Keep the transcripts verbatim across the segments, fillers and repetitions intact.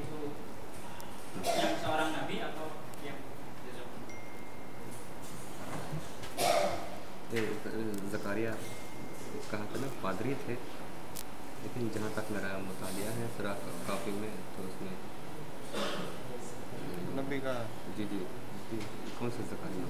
itu yang seorang nabi atau yang Zakaria कहा था ना पादरी थे, लेकिन जहाँ तक मेरा मुतालिया है सूरह काफी में तो उसमें नबी का जी जी जी कौन सा ज़कारिया?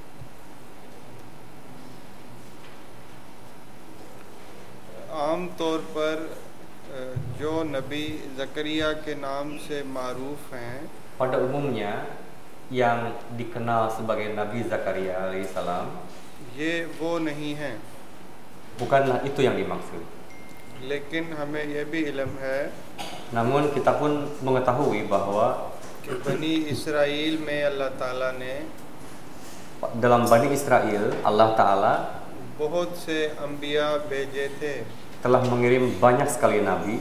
आम तौर पर जो नबी ज़करिया के नाम से मारूफ हैं, pada umumnya yang dikenal sebagai Nabi Zakaria alaihissalam ये वो नहीं हैं, bukanlah itu yang dimaksud. लेकिन हमें यह भी इल्म है Namun kita pun mengetahui bahwa कि बनी इसराइल में अल्लाह ताला ने dalam Bani Israel Allah Ta'ala बहुत से अंबिया भेजे थे telah mengirim banyak sekali nabi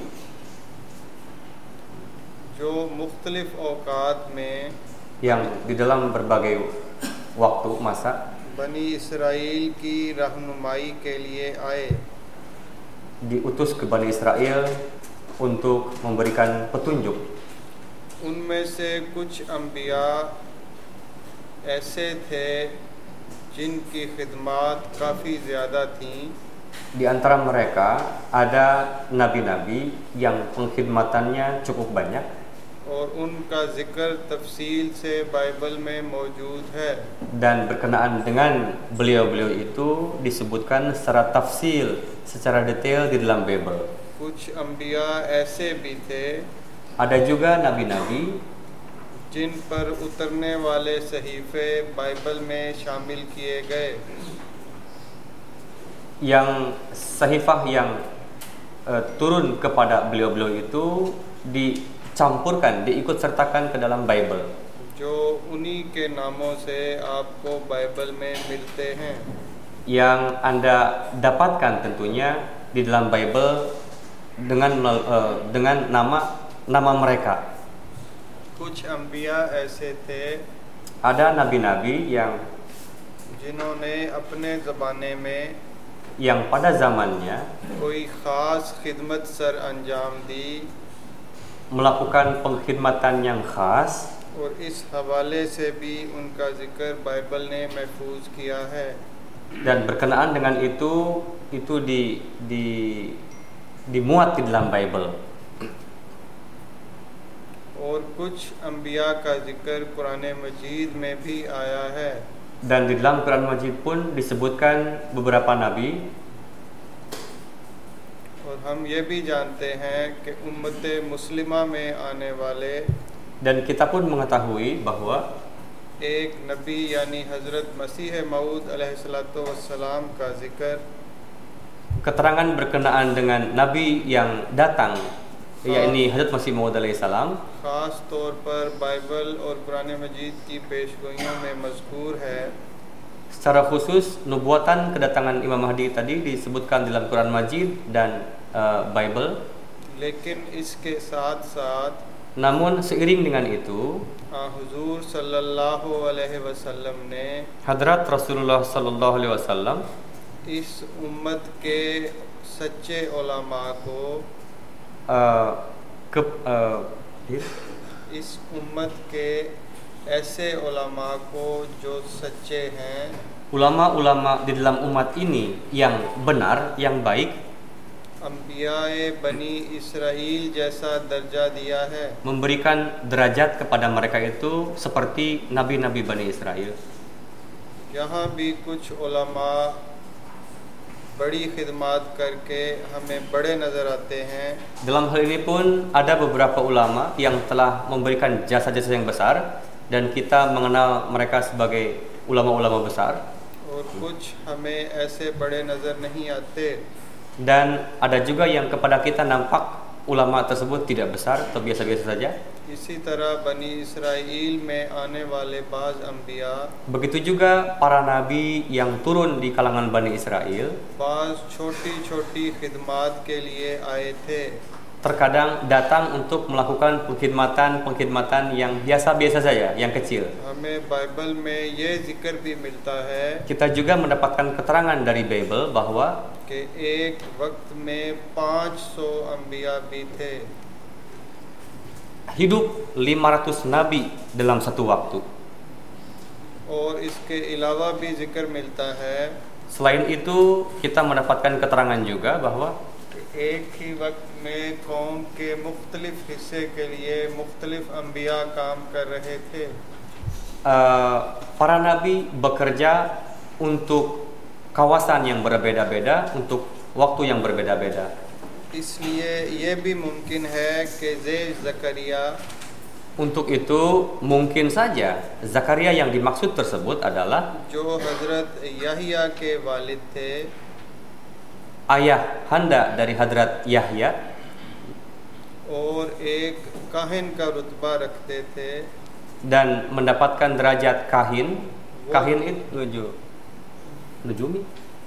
जो मुख्तलिफ औकात में yang di dalam berbagai waktu masa बनी इसराइल की रहनुमाई के लिए आए, diutus ke Bani Israel untuk memberikan petunjuk. उनमें से कुछ अंबिया ऐसे थे जिनकी खिदमत काफ़ी ज़्यादा थीं, Di antara mereka ada nabi-nabi yang pengkhidmatannya cukup banyak और उनका ज़िक्र तफसील से बाइबल में मौजूद है। dan berkenaan dengan beliau-beliau itu disebutkan secara tafsil, secara detail di dalam Bible. कुछ अंबिया ऐसे भी थे Ada juga nabi-nabi जिन पर उतरने वाले सहीफ़े बाइबल में शामिल किए गए, yang sahifah yang uh, turun kepada beliau-beliau itu dicampurkan, diikut sertakan ke dalam Bible, जो उन्हीं के नामों से आपको बाइबल में मिलते हैं। yang Anda dapatkan tentunya di dalam Bible dengan uh, dengan nama nama mereka. कुछ अंबिया ऐसे थे Ada nabi-nabi yang जिन्होंने अपने ज़माने में yang pada zamannya कोई ख़ास खिदमत सर अंजाम दी melakukan pengkhidmatan yang khas, और इस हवाले से भी उनका ज़िक्र बाइबल ने महफूज किया है। dan berkenaan dengan itu itu di di dimuat di dalam Bible. और कुछ अंबिया का ज़िक्र कुरान मजीद में भी आया है। Dan di dalam Quran Majid pun disebutkan beberapa nabi. और हम ये भी जानते हैं कि उम्मत मुस्लिमा में आने वाले Dan kita pun mengetahui bahwa एक नबी यानी हज़रत मसीह मऊद अलैहिस्सलातु वस्सलाम का ज़िक्र keterangan berkenaan dengan nabi yang datang, yakni Hazrat Masih Maud alaihissalam, ख़ास तौर पर बाइबल और कुरान मजीद की पेशगोइयों में मज़कूर है। secara khusus nubuatan kedatangan Imam Mahdi tadi disebutkan dalam Quran Majid dan uh, Bible. लेकिन इसके साथ साथ Namun seiring dengan itu, हुजूर सल्लल्लाहु अलैहि वसल्लम ने Hadrat Rasulullah sallallahu alaihi wasallam इस उम्मत के सच्चे उलमा को uh, ke, uh, इस उम्मत के ऐसे उलमा को जो सच्चे हैं, ulama-ulama di dalam umat ini yang benar, yang baik, अंबियाए बनी इसराइल जैसा दर्जा दिया है। memberikan derajat kepada mereka itu seperti nabi-nabi Bani Israel. यहाँ भी कुछ उलमा बड़ी खिदमत करके हमें बड़े नज़र आते हैं, Dalam hal ini pun ada beberapa ulama yang telah memberikan jasa-jasa yang besar dan kita mengenal mereka sebagai ulama-ulama besar. और कुछ हमें ऐसे बड़े नज़र नहीं आते। Dan ada juga yang kepada kita nampak ulama tersebut tidak besar atau biasa-biasa saja. इसी तरह बनी इसराइल में आने वाले बाज़ अंबिया Begitu juga para nabi yang turun di kalangan Bani Israel बाज़ छोटी छोटी खिदमत के लिए आए थे, terkadang datang untuk melakukan pengkhidmatan-pengkhidmatan yang biasa-biasa saja, yang kecil. हमें बाइबल में ये जिक्र भी मिलता है Kita juga mendapatkan keterangan dari Bible bahwa कि एक वक्त में पाँच सौ अंबिया भी थे। hidup lima ratus nabi dalam satu waktu. और इसके अलावा भी जिक्र मिलता है Selain itu kita mendapatkan keterangan juga bahwa कि एक ही वक्त में कौम के मुख्तलिफ हिस्से के लिए मुख्तलिफ अम्बिया काम कर रहे थे. uh, para nabi bekerja untuk kawasan yang berbeda-beda, untuk waktu yang berbeda-beda. इसलिए ये भी मुमकिन है कि ज़े Zakaria Untuk itu mungkin saja Zakaria yang dimaksud tersebut adalah जो हज़रत यहया के वालिद थे ayah handa dari Hadrat Yahya और एक काहिन का रुतबा रखते थे. dan mendapatkan derajat kahin. Kahin itu nuju nujumi.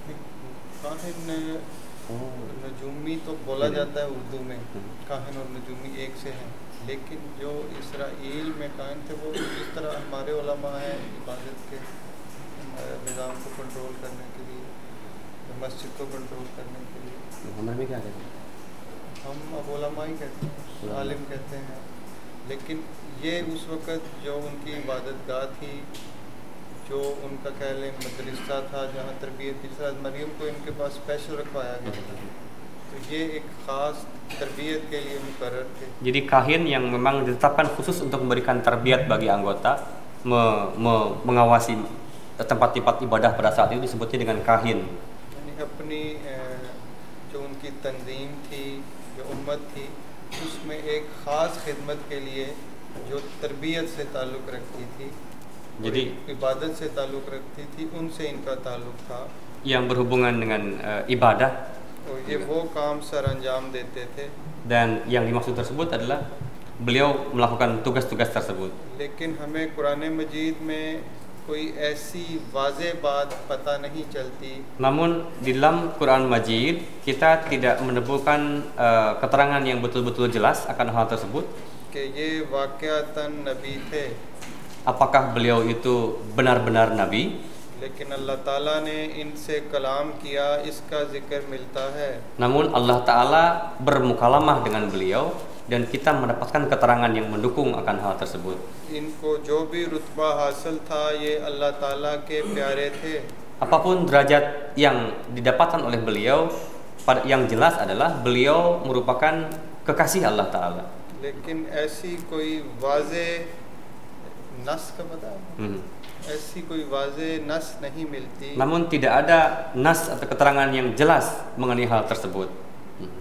काहिन नजूमी तो बोला जाता है उर्दू में, काहिन और नजूमी एक से हैं, लेकिन जो इसराइल में काहिन थे वो जिस तरह हमारे उलमा हैं इबादत के निज़ाम को कंट्रोल करने के लिए, मस्जिद को कंट्रोल करने के लिए, हमारे में क्या कहते हैं? हम अब उलमा ही कहते हैं, आलिम कहते हैं. लेकिन ये उस वक़्त जो उनकी इबादत गाह थी, जो उनका कह लें मदरसा था जहाँ तरबियत इस मरियम को इनके पास स्पेशल रखवाया गया, तो ये एक ख़ास तरबियत के लिए मुकर्रर थे. Jadi kahin yang memang ditetapkan khusus untuk memberikan tarbiyat bagi anggota, me, me, mengawasi tempat-tempat ibadah pada saat itu disebutnya dengan kahin. यानी अपनी जो उनकी तंजीम थी, जो उम्मत थी, उसमें एक ख़ास खिदमत के लिए जो तरबियत से ताल्लुक़ रखती थी, Jadi इबादत से ताल्लुक़ रखती थी, उनसे इनका ताल्लुक़ था. yang berhubungan dengan uh, ibadah और ये वो काम सर अंजाम देते थे. dan yang dimaksud tersebut adalah beliau melakukan tugas-tugas tersebut. लेकिन हमें कुरान मजीद में कोई ऐसी वाज़ेह बात पता नहीं चलती. Namun di dalam Quran Majid kita tidak menemukan uh, keterangan yang betul-betul jelas akan hal tersebut. कि ये वाक़यातन नबी थे. Apakah beliau itu benar-benar nabi? लेकिन अल्लाह ताला ने इनसे कलाम किया, इसका जिक्र मिलता है. Namun Allah Ta'ala bermukalamah dengan beliau dan kita mendapatkan keterangan yang mendukung akan hal tersebut. इनको जो भी रुतबा हासिल था ये अल्लाह ताला के प्यारे थे. Apapun derajat yang didapatkan oleh beliau, pada- yang jelas adalah beliau merupakan kekasih Allah Ta'ala. लेकिन ऐसी कोई वाज़ेह नस का पता है? Hmm. ऐसी कोई वाज़ेह नस नहीं मिलती. Namun tidak ada nas atau keterangan yang jelas mengenai hal tersebut. Hmm.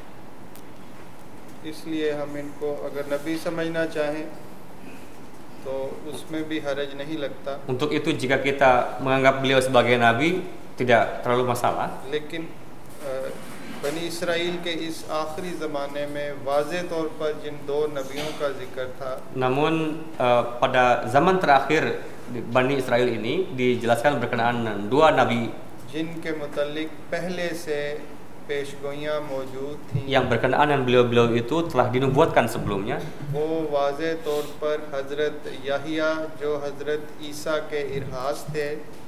इसलिए हम इनको अगर नबी समझना चाहें तो उसमें भी हरज नहीं लगता. Untuk itu jika kita menganggap beliau sebagai nabi tidak terlalu masalah. लेकिन अ, बनी इसराइल के इस आखिरी ज़माने में वाज़ेह तौर पर जिन दो नबियों का जिक्र था, Namun uh, pada zaman terakhir di Bani Israel ini dijelaskan berkenaan dengan dua nabi जिनके मुतल्लिक पहले से पेशगोइयाँ मौजूद थीं, yang berkenaan dengan beliau-beliau itu telah dinubuatkan sebelumnya. वो वाज़ेह तौर पर हज़रत याहिया जो हज़रत ईसा के इरहास थे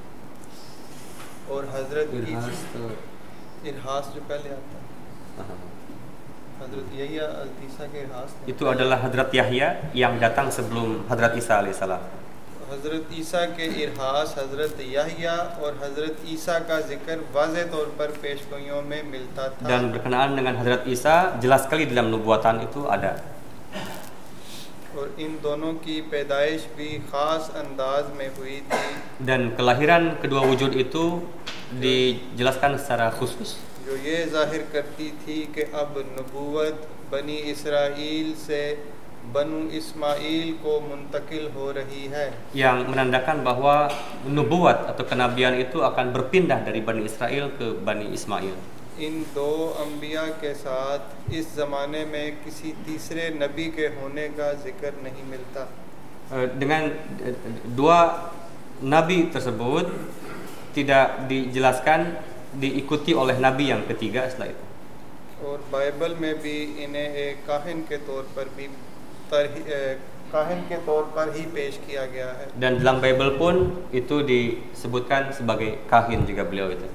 और हज़रत इरहास जो पहले आता है, हज़रत याहिया ईसा के इरहास थे. Itu adalah Hadrat Yahya yang datang sebelum Hadrat Isa alaihissalam. हज़रत ईसा के इरहास, हज़रत याहिया और हज़रत ईसा का जिक्र वाज़ेह तौर पर पेशगोइयों में मिलता था. Dan berkenaan dengan Hadrat Isa jelas sekali dalam nubuatan itu ada. और इन दोनों की पैदाइश भी ख़ास अंदाज में हुई थी. Dan kelahiran kedua wujud itu dijelaskan secara khusus जो ये ज़ाहिर करती थी कि अब नबूवत बनी इसराइल से बनु इस्माइल को मुंतकिल हो रही है. yang menandakan bahwa nubuat atau kenabian itu akan berpindah dari Bani Israel ke Bani Ismail. इन दो अम्बिया के साथ इस ज़माने में किसी तीसरे नबी के होने का जिक्र नहीं मिलता. Eh, Dengan eh, dua nabi tersebut tidak dijelaskan diikuti oleh nabi yang ketiga setelah itu. और बाइबल में भी इन्हें एक काहिन के तौर पर भी तरही- ए, काहिन के तौर पर ही पेश किया गया है. Dan dalam Bible pun itu disebutkan sebagai kahin juga beliau itu.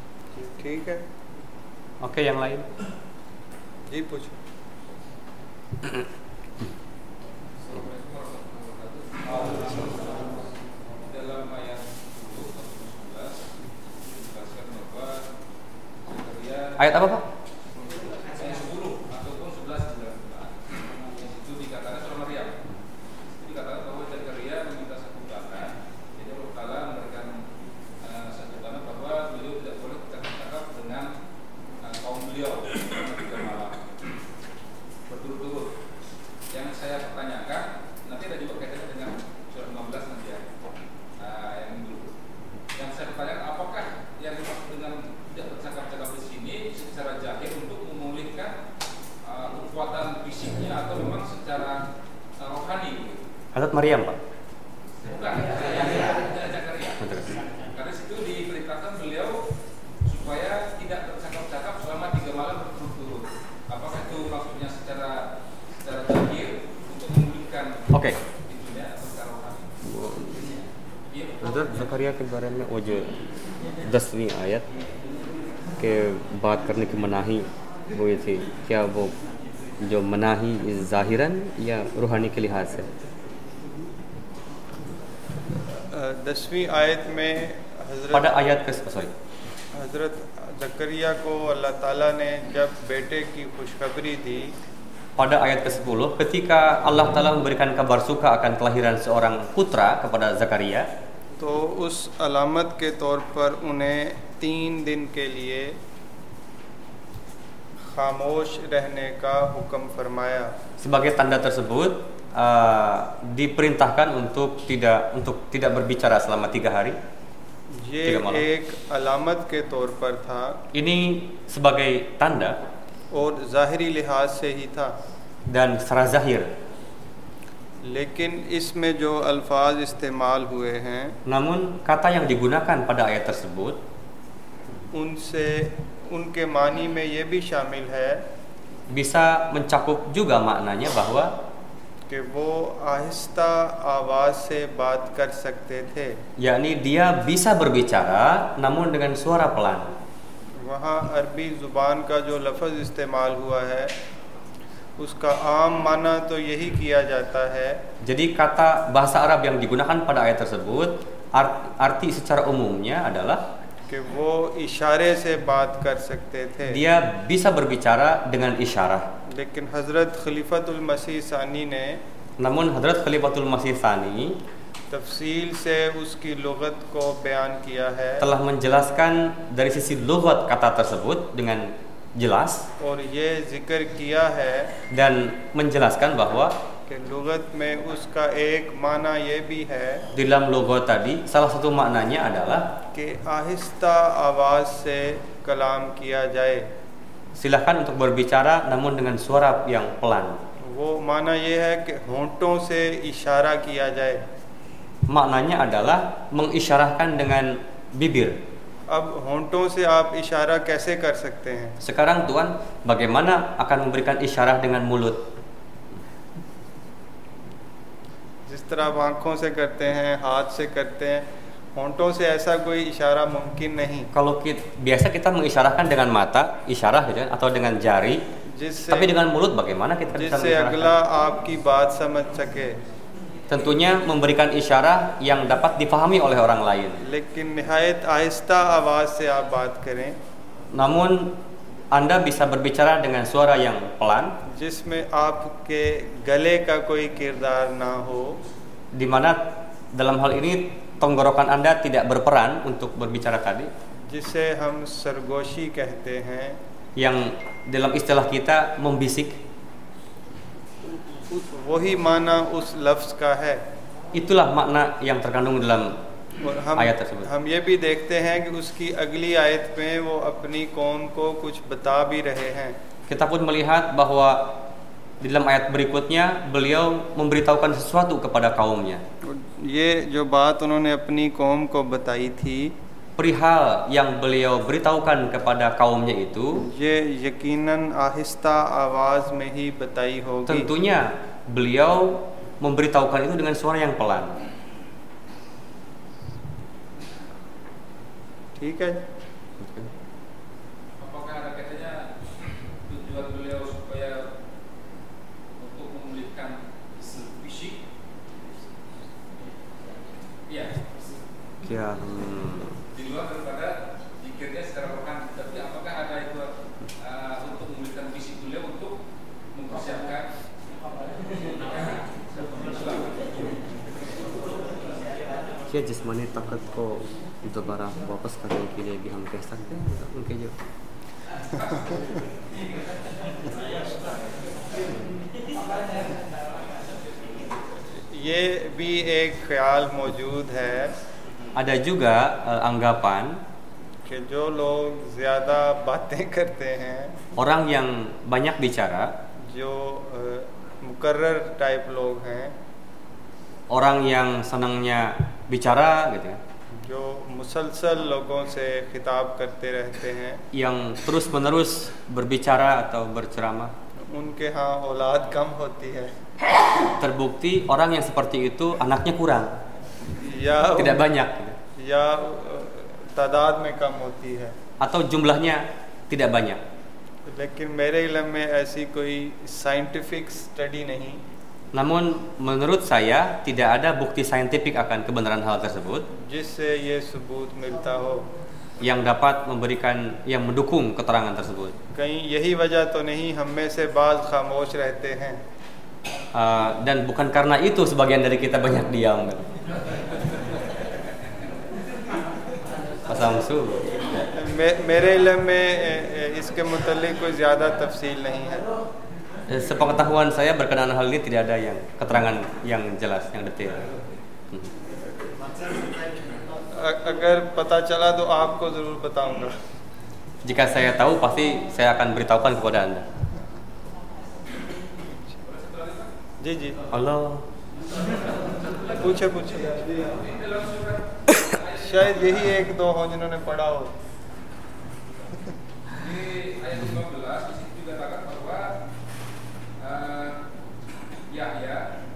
ठीक है Oke, yang lain. जी पूछो. Dalam ayat sepuluh atau sebelas dijelaskan bahwa Zakaria Ayat apa Pak? ayat sepuluh ataupun sebelas dijelaskan. Itu dikatakan surah Maryam. Itu dikatakan bahwa Zakaria meminta satu tanah. Jadi Allah Taala memberikan uh, satu tanah bahwa beliau tidak boleh bercakap-cakap dengan uh, kaum beliau selama tiga malam berturut-turut. Yang saya pertanyakan, nanti ada juga kaitannya dengan surah lima belas nanti ya. Nah, yang dulu. Yang saya pertanyakan, apakah yang dimaksud dengan tidak bercakap-cakap di sini secara zahir untuk memulihkan uh, kekuatan fisiknya atau memang secara uh, rohani? Hazrat Maryam Pak. Bukan, tidak Zakaria. Karena situ diperintahkan beliau supaya tidak bercakap-cakap selama tiga malam berturut-turut. Apakah itu maksudnya secara secara zahir untuk memulihkan Oke. itunya atau secara rohani? Iya. हज़रत ज़करिया के बारे में वो जो दसवीं आयत के बात करने की मनाही हुई थी, क्या वो जो मनाही ज़ाहिरन या रूहानी के लिहाज से? दसवीं आयत में हजरत Pada ayat ke sorry. हजरत ज़करिया को अल्लाह ताला ने जब बेटे की खुशखबरी दी, Pada ayat ke-sepuluh, ketika Allah Ta'ala memberikan kabar suka akan kelahiran seorang putra kepada Zakaria, तो उस अलामत के तौर पर उन्हें तीन दिन के लिए खामोश रहने का हुक्म फरमाया। sebagai tanda tersebut uh, diperintahkan untuk tidak untuk tidak berbicara selama tiga hari. ये tiga malam. एक अलामत के तौर पर था Ini sebagai tanda और ज़ाहिरी लिहाज से ही था, dan secara zahir. लेकिन इसमें जो अल्फाज इस्तेमाल हुए हैं Namun kata yang digunakan pada ayat tersebut उनसे उनके मानी में ये भी शामिल है bisa mencakup juga maknanya bahwa कि वो आहिस्ता आवाज़ से बात कर सकते थे। yakni dia bisa berbicara namun dengan suara pelan. वहाँ अरबी ज़ुबान का जो लफ्ज़ इस्तेमाल हुआ है उसका आम माना तो यही किया जाता है Jadi kata bahasa Arab yang digunakan pada ayat tersebut art- arti secara umumnya adalah कि वो इशारे से बात कर सकते थे, dia bisa berbicara dengan isyarah. लेकिन हज़रत खलीफतुल मसीह सानी ने Namun Hadrat Khalifatul Masih Tsani तफसील से उसकी लुगत को बयान किया है telah menjelaskan dari sisi lughat kata tersebut dengan jelas और ये ज़िक्र किया है dan menjelaskan bahwa कि लुगत में उसका एक माना ये भी है di dalam lughat tadi salah satu maknanya adalah कि आहिस्ता आवाज़ से कलाम किया जाए। silakan untuk berbicara namun dengan suara yang pelan. वो माना ये है कि होंठों से इशारा किया जाए। Maknanya adalah mengisyarahkan dengan bibir. अब होंठों से आप इशारा कैसे कर सकते हैं? Sekarang Tuhan bagaimana akan memberikan isyarah dengan mulut? जिस तरह आप आँखों से करते हैं, हाथ से करते हैं, होंठों से ऐसा कोई इशारा मुमकिन नहीं Kalau kita, biasa kita mengisyarahkan dengan mata, isyarah gitu kan, atau dengan jari. जिससे Tapi dengan mulut bagaimana kita bisa जिससे अगला mengisyarahkan? आपकी बात समझ सके, Tentunya memberikan isyarah yang dapat dipahami oleh orang lain. लेकिन निहायत आहिस्ता आवाज़ से आप बात करें Namun Anda bisa berbicara dengan suara yang pelan, जिसमें आपके गले का कोई किरदार ना हो, di mana dalam hal ini tenggorokan Anda tidak berperan untuk berbicara tadi, जिसे हम सरगोशी कहते हैं। yang dalam istilah kita membisik. वही माना उस लफ्ज़ का है। Itulah makna yang terkandung dalam और हम ayat tersebut. हम ये भी देखते हैं कि उसकी अगली आयत में वो अपनी कौम को कुछ बता भी रहे हैं। Kita pun melihat bahwa di dalam ayat berikutnya beliau memberitahukan sesuatu kepada kaumnya. ये जो बात उन्होंने अपनी कौम को बताई थी, Perihal yang beliau beritahukan kepada kaumnya itu ये यकीनन आहिस्ता आवाज़ में ही बताई होगी। tentunya beliau memberitahukan itu dengan suara yang pelan. ठीक है। Apakah ada katanya tujuan beliau supaya क्या hmm, di luar daripada zikirnya secara rohani. Tapi apakah ada itu uh, untuk memulihkan fisik beliau untuk mempersiapkan क्या जिस्मानी ताकत को दोबारा वापस करने के लिए भी हम कह सकते हैं उनके जो ये भी एक ख्याल मौजूद है ada juga uh, anggapan कि जो लोग ज़्यादा बातें करते हैं, orang yang banyak bicara, जो मुकर्रर टाइप लोग हैं, orang yang senangnya bicara gitu, जो मुसलसल लोगों से खिताब करते रहते हैं, yang terus-menerus berbicara atau berceramah, उनके यहाँ औलाद कम होती है terbukti orang yang seperti itu anaknya kurang, या tidak banyak gitu. या तादाद में कम होती है, atau jumlahnya tidak banyak. लेकिन मेरे इल्म में ऐसी कोई साइंटिफिक स्टडी नहीं Namun menurut saya tidak ada bukti saintifik akan kebenaran hal tersebut जिससे ये सबूत मिलता हो, yang dapat memberikan yang mendukung keterangan tersebut. कहीं यही वजह तो नहीं हम में से बाज खामोश रहते हैं, Uh, dan bukan karena itu sebagian dari kita banyak diam. Pasamsu. मे, मेरे इल्म में इसके मुतल्लिक कोई ज़्यादा तफसील नहीं है. Sepengetahuan saya berkenaan hal ini tidak ada yang keterangan yang jelas, yang detail. Hmm. अगर पता चला तो आपको ज़रूर बताऊंगा. Jika saya tahu pasti saya akan beritahukan kepada Anda. जी जी Allah. पूछे पूछे शायद यही एक दो हो जिन्होंने पढ़ा हो. Di ayat lima belas di situ dikatakan bahwa uh, Yahya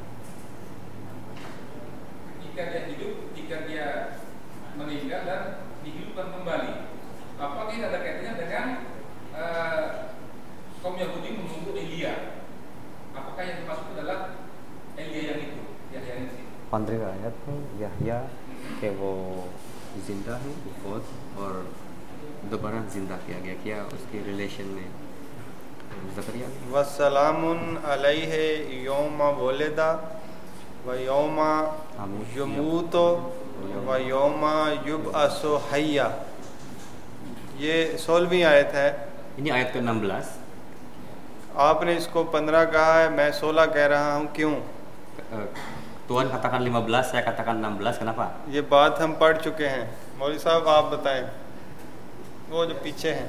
jika dia hidup, jika dia meninggal dan dihidupkan kembali. Apakah ini ada kaitannya dengan uh, kaum Yahudi menunggu Elia? Apakah yang dimaksud adalah Elia yang itu, Yahya yang itu? पंद्रह आयत में यहया के वो जिंदा है बहुत और दोबारा जिंदा किया गया, क्या उसके रिलेशन में ज़करिया वसलामुन अलैहि यौमा वुलिदा व यौमा यमूतो व यौमा युबअसु हय्या. ये सोलहवीं आयत है. ini ayat ke enam belas. आपने इसको पंद्रह कहा है, मैं सोलह कह रहा हूँ. क्यों? Tuhan katakan lima belas, saya katakan enam belas. Kenapa? ये बात हम पढ़ चुके हैं. मौलवी साहब आप बताएं, वो जो पीछे हैं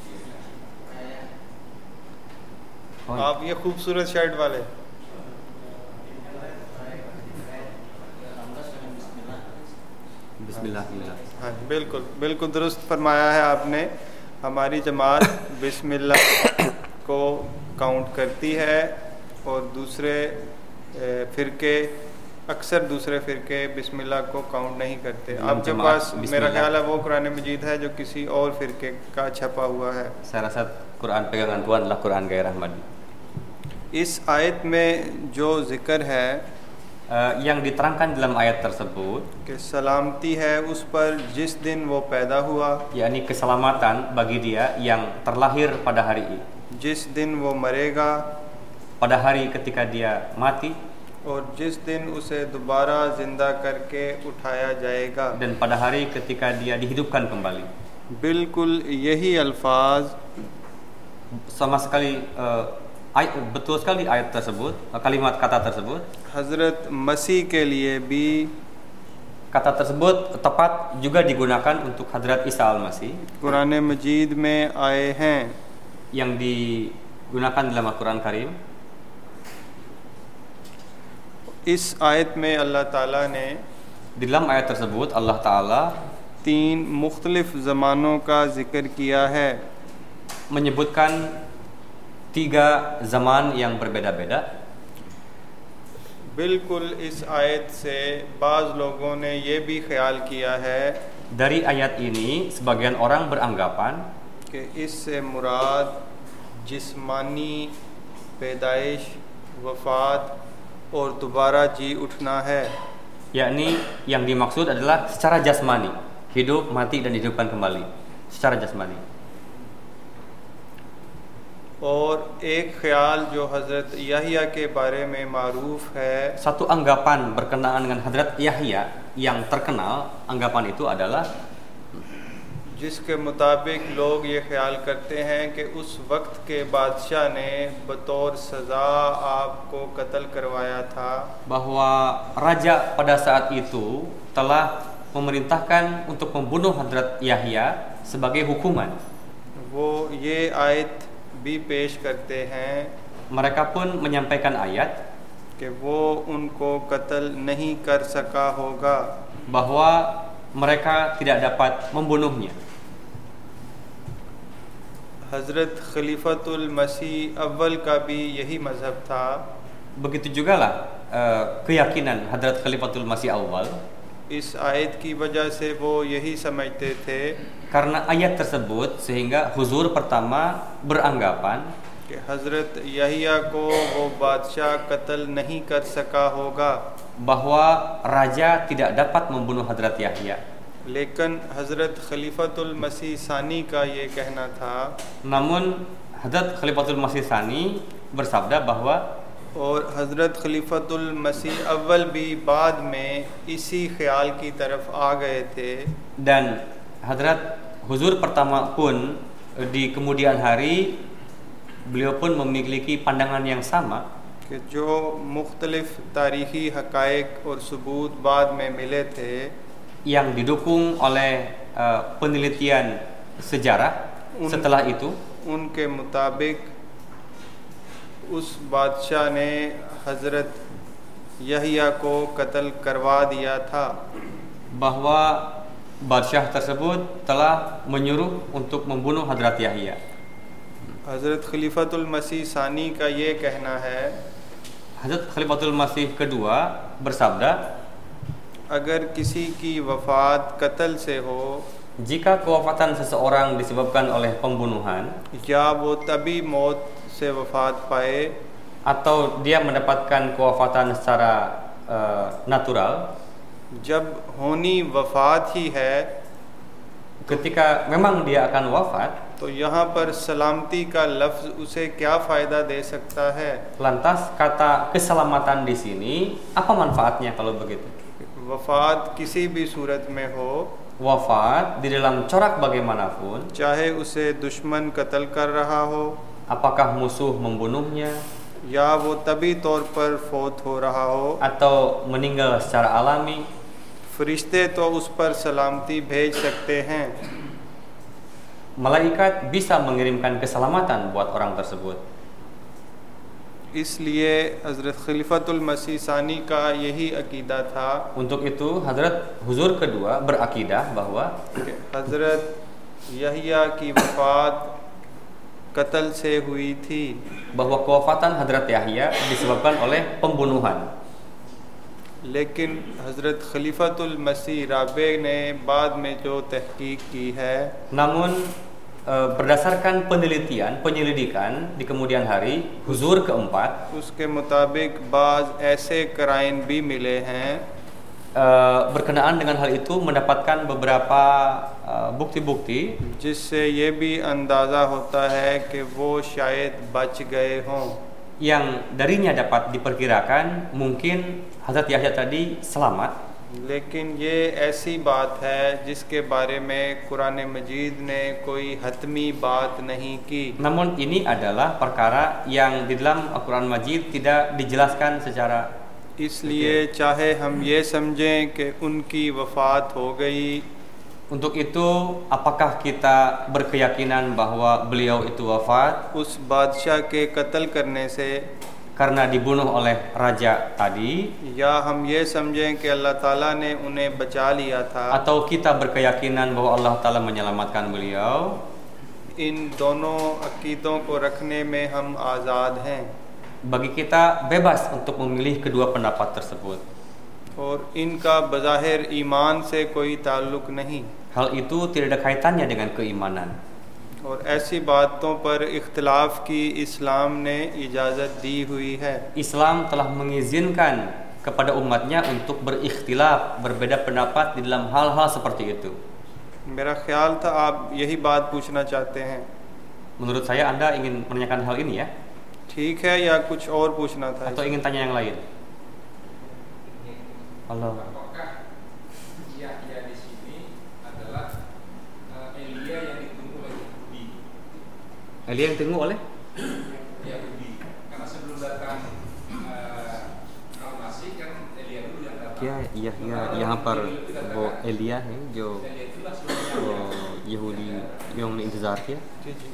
कौन? आप, ये खूबसूरत शर्ट वाले. बिस्मिल्लाह. हाँ बिल्कुल बिल्कुल दुरुस्त फरमाया है आपने. हमारी जमात बिस्मिल्लाह को काउंट करती है और दूसरे फ़िरके, अक्सर दूसरे फ़िरके बिस्मिल्लाह को काउंट नहीं करते. आपके पास मेरा ख्याल है वो कुरान मजीद है जो किसी और फ़िरके का छपा हुआ है. Saya rasa Quran pegangan Tuhan adalah Quran Gairah Ahmadi. इस आयत में जो ज़िक्र है Uh, yang diterangkan dalam ayat tersebut कि सलामती है उस पर जिस दिन वो पैदा हुआ, yakni keselamatan bagi dia yang terlahir pada hari ini, जिस दिन वो मरेगा pada hari ketika dia mati, और जिस दिन उसे दोबारा जिंदा करके उठाया जाएगा. dan pada hari ketika dia dihidupkan kembali. बिल्कुल यही अल्फाज Sama sekali uh, ayat, betul sekali ayat tersebut, kalimat kata tersebut, हज़रत मसीह के लिए भी kata tersebut tepat juga digunakan untuk Hadrat Isa Al-Masih Quran मजीद में आए हैं. yang digunakan dalam Al-Quran Karim. इस आयत में अल्लाह ताला ने Di dalam ayat tersebut Allah Ta'ala तीन मुख्तलिफ ज़मानों का ज़िक्र किया है. menyebutkan tiga zaman yang berbeda-beda. बिल्कुल इस आयत से बाज़ लोगों ने ये भी ख्याल किया है Dari ayat ini sebagian orang beranggapan कि इससे मुराद जिस्मानी पैदाइश, वफ़ात और दोबारा जी उठना है. yakni yang dimaksud adalah secara jasmani, hidup, mati dan dihidupkan kembali secara jasmani. और एक ख्याल जो हज़रत याहिया के बारे में मारूफ है, Satu anggapan berkenaan dengan Hadrat Yahya yang terkenal, anggapan itu adalah जिसके मुताबिक लोग ये ख्याल करते हैं कि उस वक्त के बादशाह ने बतौर सज़ा आपको कत्ल करवाया था, bahwa raja pada saat itu telah memerintahkan untuk membunuh Hadrat Yahya sebagai hukuman. वो ये आयत भी पेश करते हैं Mereka pun menyampaikan ayat कि वो उनको कत्ल नहीं कर सका होगा, bahwa mereka tidak dapat membunuhnya. हज़रत खलीफतुल मसीह अव्वल का भी यही मज़हब था। Begitu jugalah uh, keyakinan Hadrat Khalifatul Masih Awal, इस आयत की वजह से वो यही समझते थे karena ayat tersebut sehingga huzur pertama beranggapan कि हज़रत याहिया को वो बादशाह कत्ल नहीं कर सका होगा, bahwa raja tidak dapat membunuh Hadrat Yahya. लेकिन हज़रत खलीफतुल मसीह सानी का ये कहना था, Namun Hadrat Khalifatul Masih Sani bersabda bahwa और हज़रत खलीफतुल मसीह अव्वल भी बाद में इसी ख्याल की तरफ आ गए थे dan Hadrat huzur pertama pun di kemudian hari beliau pun memiliki pandangan yang sama कि जो मुख्तलिफ तारीख़ी हक़ाइक़ और सबूत बाद में मिले थे, yang didukung oleh uh, penelitian sejarah setelah itu, उनके मुताबिक उस बादशाह ने हज़रत याहिया को कत्ल करवा दिया था, bahwa Badsyah tersebut telah menyuruh untuk membunuh Hadrat Yahya. हज़रत खलीफतुल मसीह सानी का ये कहना है, Hadrat Khalifatul Masih kedua bersabda, अगर किसी की वफ़ात कत्ल से हो jika kewafatan seseorang disebabkan oleh pembunuhan या वो तभी मौत से वफ़ात पाए atau dia mendapatkan kewafatan secara uh, natural, जब होनी वफ़ात ही है ketika memang dia akan wafat, तो यहाँ पर सलामती का लफ्ज़ उसे क्या फ़ायदा दे सकता है? lantas kata keselamatan di sini apa manfaatnya kalau begitu? वफ़ात किसी भी सूरत में हो, Wafat di dalam corak bagaimanapun, चाहे उसे दुश्मन कत्ल कर रहा हो apakah musuh membunuhnya या वो तभी तौर पर फौत हो रहा हो, atau meninggal secara alami, फरिश्ते तो उस पर सलामती भेज सकते हैं, malaikat bisa mengirimkan keselamatan buat orang tersebut. इसलिए हज़रत खलीफतुल मसीह सानी का यही अकीदा था Untuk itu Hadrat Huzur kedua berakidah bahwa कि हज़रत याहिया की वफ़ात कत्ल से हुई थी, bahwa kewafatan Hadrat Yahya disebabkan oleh pembunuhan. लेकिन हज़रत खलीफतुल मसीह राबे ने बाद में जो तहकीक की है, Namun e, berdasarkan penelitian, penyelidikan di kemudian hari, Huzur keempat उसके मुताबिक बाज़ ऐसे कराइन भी मिले हैं e, berkenaan dengan hal itu mendapatkan beberapa e, bukti-bukti जिससे ये भी अंदाज़ा होता है कि वो शायद बच गए हों, yang darinya dapat diperkirakan mungkin Hadrat Yahya tadi selamat. लेकिन ये ऐसी बात है जिसके बारे में कुरान मजीद ने कोई हतमी बात नहीं की। Namun ini adalah perkara yang di dalam Al-Quran Majid tidak dijelaskan secara इसलिए चाहे हम ये समझें कि उनकी वफ़ात हो गई, Untuk itu, apakah kita berkeyakinan bahwa beliau itu wafat उस बादशाह के कत्ल करने से, karena dibunuh oleh raja tadi, या हम ये समझें कि अल्लाह ताला ने उन्हें बचा लिया था? atau kita berkeyakinan bahwa Allah Ta'ala menyelamatkan beliau? इन दोनों अकीदों को रखने में हम आज़ाद हैं Bagi kita bebas untuk memilih kedua pendapat tersebut. और इनका बज़ाहिर ईमान से कोई ताल्लुक़ नहीं। Hal itu tidak ada kaitannya dengan keimanan. और ऐसी बातों पर इख्तिलाफ की इस्लाम ने इजाज़त दी हुई है। Islam telah mengizinkan kepada umatnya untuk berikhtilaf, berbeda pendapat di dalam hal-hal seperti itu. मेरा ख्याल था आप यही बात पूछना चाहते हैं. Menurut saya Anda ingin menanyakan hal ini ya? ठीक है या कुछ और पूछना था? Atau ingin tanya yang lain? Halo. Apakah Yahya di sini adalah uh, Elia yang ditunggu oleh Yahudi? Elia yang ditunggu oleh? Yahudi. Karena sebelum datang uh, Al-Masih kan Elia dulu yang datang. क्या यह यहाँ पर वो एलिया है जो वो यहूदी यों ने इंतज़ार किया. जी जी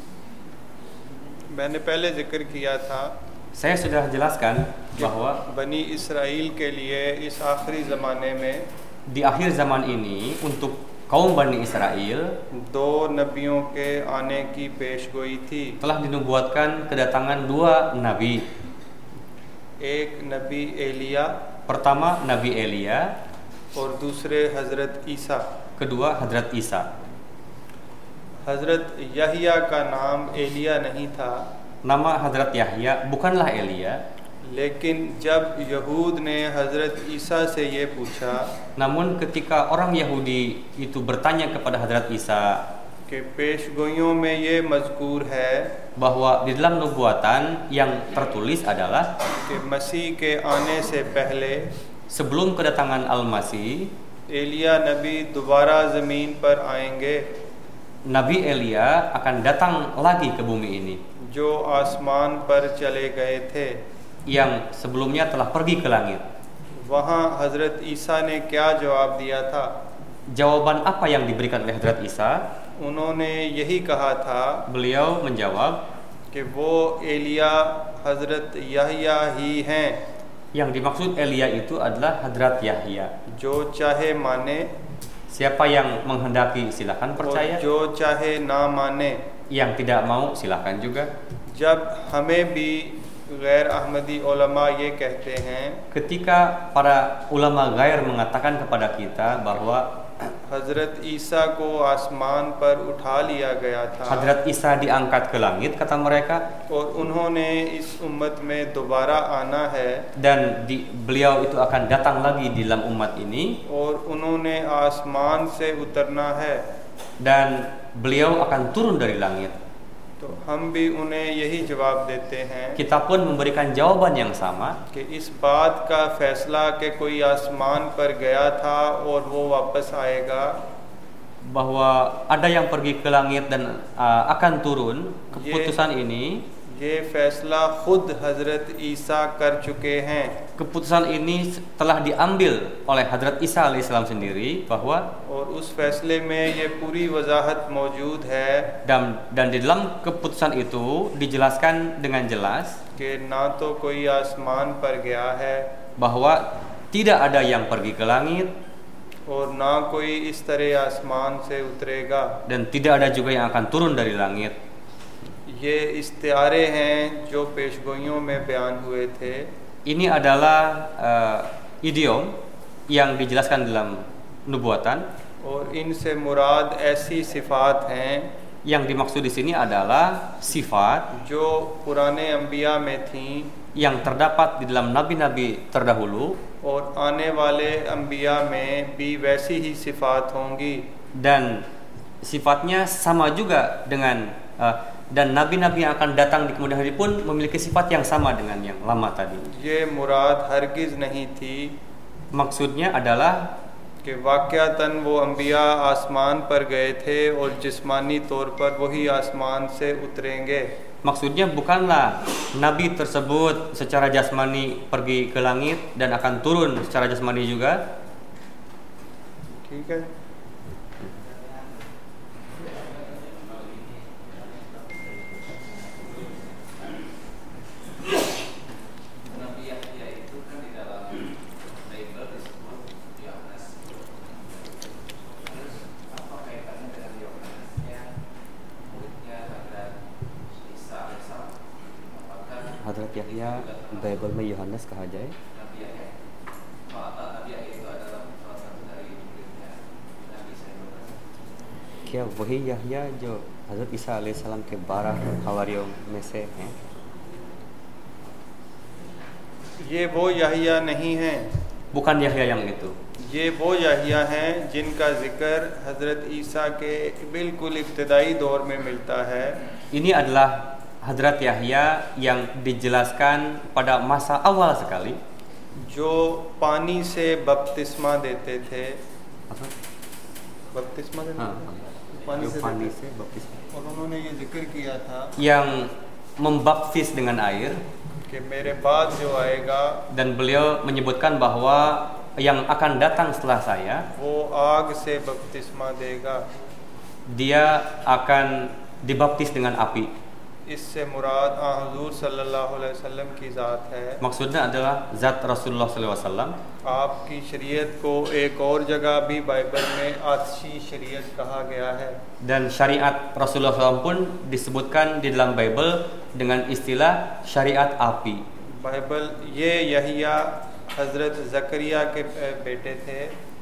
मैंने पहले जिक्र किया था. Saya sudah jelaskan bahwa बनी इसराइल के लिए इस आखिरी ज़माने में di akhir zaman ini untuk kaum Bani Israel दो नबियों के आने की पेशगोई थी. telah dinubuatkan kedatangan dua nabi. एक नबी एलिया Pertama Nabi Elia, और दूसरे हज़रत ईसा. kedua Hadrat Isa. हज़रत यहिया का नाम एलिया नहीं था. Nama Hadrat Yahya bukanlah Elia, लेकिन जब यहूद ने हज़रत ईसा से ये पूछा namun ketika orang Yahudi itu bertanya kepada Hadrat Isa कि पेशगोइयों में ये मज़कूर है bahwa di dalam nubuatan yang tertulis adalah कि मसीह के आने से पहले sebelum kedatangan Al-Masih, एलिया नबी दोबारा ज़मीन पर आएंगे Nabi Elia akan datang lagi ke bumi ini जो आसमान पर चले गए थे. yang sebelumnya telah pergi ke langit. वहाँ हज़रत ईसा ने क्या जवाब दिया था? Jawaban apa yang diberikan oleh Hadrat Isa? उन्होंने यही कहा था Beliau menjawab कि वो एलिया हज़रत यहिया ही हैं yang dimaksud Elia itu adalah Hadrat Yahya. जो चाहे माने Siapa yang menghendaki silakan और percaya, जो चाहे ना माने. yang tidak mau silakan juga. जब हमें भी गैर अहमदी उलमा ये कहते हैं Ketika para ulama ghair mengatakan kepada kita bahwa हज़रत ईसा को आसमान पर उठा लिया गया था Hadrat Isa diangkat ke langit, kata mereka, और उन्होंने इस उम्मत में दोबारा आना है dan di, beliau itu akan datang lagi di dalam umat ini, और उन्होंने आसमान से उतरना है, dan beliau akan turun dari langit. तो हम भी उन्हें यही जवाब देते हैं Kita pun memberikan jawaban yang sama कि इस बात का फैसला कि कोई आसमान पर गया था और वो वापस आएगा bahwa ada yang pergi ke langit dan uh, akan turun. Keputusan ini ये फैसला खुद हज़रत ईसा कर चुके हैं keputusan ini telah diambil oleh Hadrat Isa alaihissalam sendiri, bahwa और उस फैसले में ये पूरी वजाहत मौजूद है dan dan di dalam keputusan itu dijelaskan dengan jelas कि ना तो कोई आसमान पर गया है bahwa tidak ada yang pergi ke langit और ना कोई इस तरह आसमान से उतरेगा. dan tidak ada juga yang akan turun dari langit. ये इस्तिआरे हैं जो पेशगोइयों में बयान हुए थे. Ini adalah uh, idiom yang dijelaskan dalam nubuatan, और इनसे मुराद ऐसी सिफात हैं yang dimaksud di sini adalah sifat जो पुराने अंबिया में थीं yang terdapat di dalam nabi-nabi terdahulu और आने वाले अंबिया में भी वैसी ही सिफात होंगी. dan sifatnya sama juga dengan uh, dan nabi-nabi yang akan datang di kemudian hari pun memiliki sifat yang sama dengan yang lama tadi. ये मुराद हरगिज़ नहीं थी Maksudnya adalah कि वाक़यातन वो अंबिया आसमान पर गए थे और जिस्मानी तौर पर वही आसमान से उतरेंगे. maksudnya bukanlah nabi tersebut secara jasmani pergi ke langit dan akan turun secara jasmani juga. ठीक है. Hadrat Yahya Bible में Yohanes कहा जाए. क्या वही यहया जो हज़रत ईसा अलैहिस्सलाम के बारह हवारियों में से हैं? ये वो याहिया नहीं हैं, bukan Yahya yang itu. ये वो याहिया हैं जिनका जिक्र हज़रत ईसा के बिल्कुल इब्तिदाई दौर में मिलता है। Ini adalah Hadrat Yahya yang dijelaskan pada masa awal sekali, जो पानी से बपतिस्मा देते थे। apa? बपतिस्मा देते हाँ, थे? पानी जो से पानी देते से baptis, थे। और उन्होंने ये जिक्र किया था yang membaptis dengan air, कि मेरे बाद जो आएगा dan beliau menyebutkan bahwa yang akan datang setelah saya, वो आग से बपतिस्मा देगा। dia akan dibaptis dengan api. इससे मुराद आ हुजूर सल्लल्लाहु अलैहि वसल्लम की ज़ात है। Maksudnya adalah zat Rasulullah shallallahu alaihi wasallam. आपकी शरीयत को एक और जगह भी बाइबल में आतिशी शरीयत कहा गया है। Dan syariat Rasulullah shallallahu alaihi wasallam pun disebutkan di dalam Bible dengan istilah syariat api. Bible ये यहिया हज़रत ज़करिया के बेटे थे।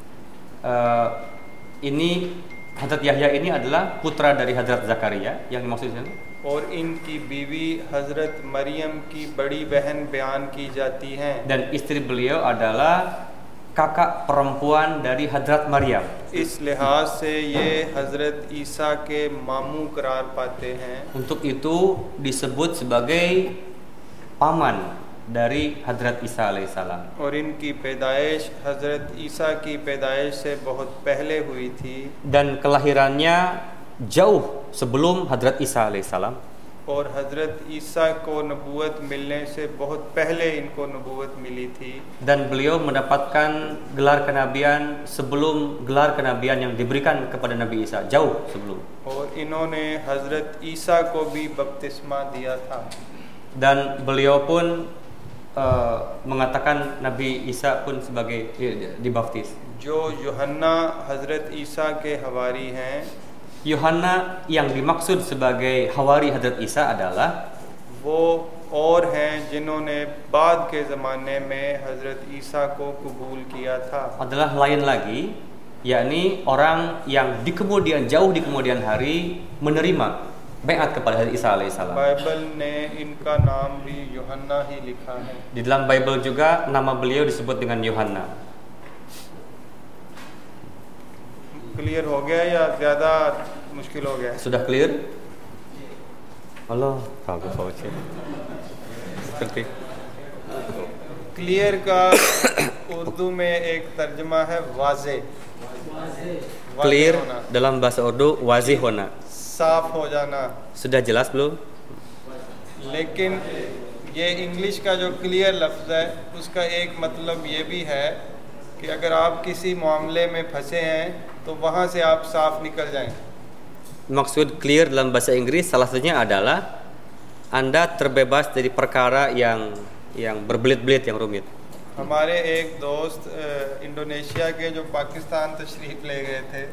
Uh, ini Hadrat Yahya ini adalah putra dari Hadrat Zakaria yang dimaksud di sini. और इनकी बीवी हज़रत मरियम की बड़ी बहन बयान की जाती हैं। Dan istri beliau adalah kakak perempuan dari Hadrat Maryam. इस लिहाज से ये हज़रत ईसा के मामू करार पाते हैं। Untuk itu disebut sebagai paman dari Hadrat Isa alaihissalam. और इनकी पैदाइश हज़रत ईसा की पैदाइश से बहुत पहले हुई थी। Dan kelahirannya jauh sebelum Hadrat Isa alaihissalam. और हज़रत ईसा को नबूवत मिलने से बहुत पहले इनको नबूवत मिली थी। Dan beliau mendapatkan gelar kenabian sebelum gelar kenabian yang diberikan kepada Nabi Isa, jauh sebelum. और इन्होंने हज़रत ईसा को भी बपतिस्मा दिया था। Dan beliau pun uh, mengatakan Nabi Isa pun sebagai dibaptis. जो यूहन्ना हज़रत ईसा के हवारी हैं, Yohana yang dimaksud sebagai hawari Hadrat Isa adalah वो और हैं जिन्होंने बाद के ज़माने में हज़रत ईसा को कबूल किया था। adalah lain lagi, yakni orang yang di kemudian jauh di kemudian hari menerima baiat kepada Hadrat Isa alaihissalam. Bible ने इनका नाम भी यूहन्ना ही लिखा है। Di dalam Bible juga nama beliau disebut dengan Yohana. Clear हो गया या ज़्यादा मुश्किल हो गया? Sudah clear? Allah, bagus bagus. Seperti clear का उर्दू में एक तर्जमा है वाज़े। clear dalam bahasa Urdu wazih hona. साफ हो जाना। Sudah jelas belum? लेकिन ये इंग्लिश का जो क्लियर लफ्ज़ है उसका एक मतलब ये भी है कि अगर आप किसी मामले में फंसे हैं तो वहाँ से आप साफ निकल जाएं। Maksud clear dalam bahasa Inggris salah satunya adalah Anda terbebas dari perkara yang yang berbelit-belit, yang rumit. हमारे एक दोस्त इंडोनेशिया के जो पाकिस्तान तशरीफ ले गए थे,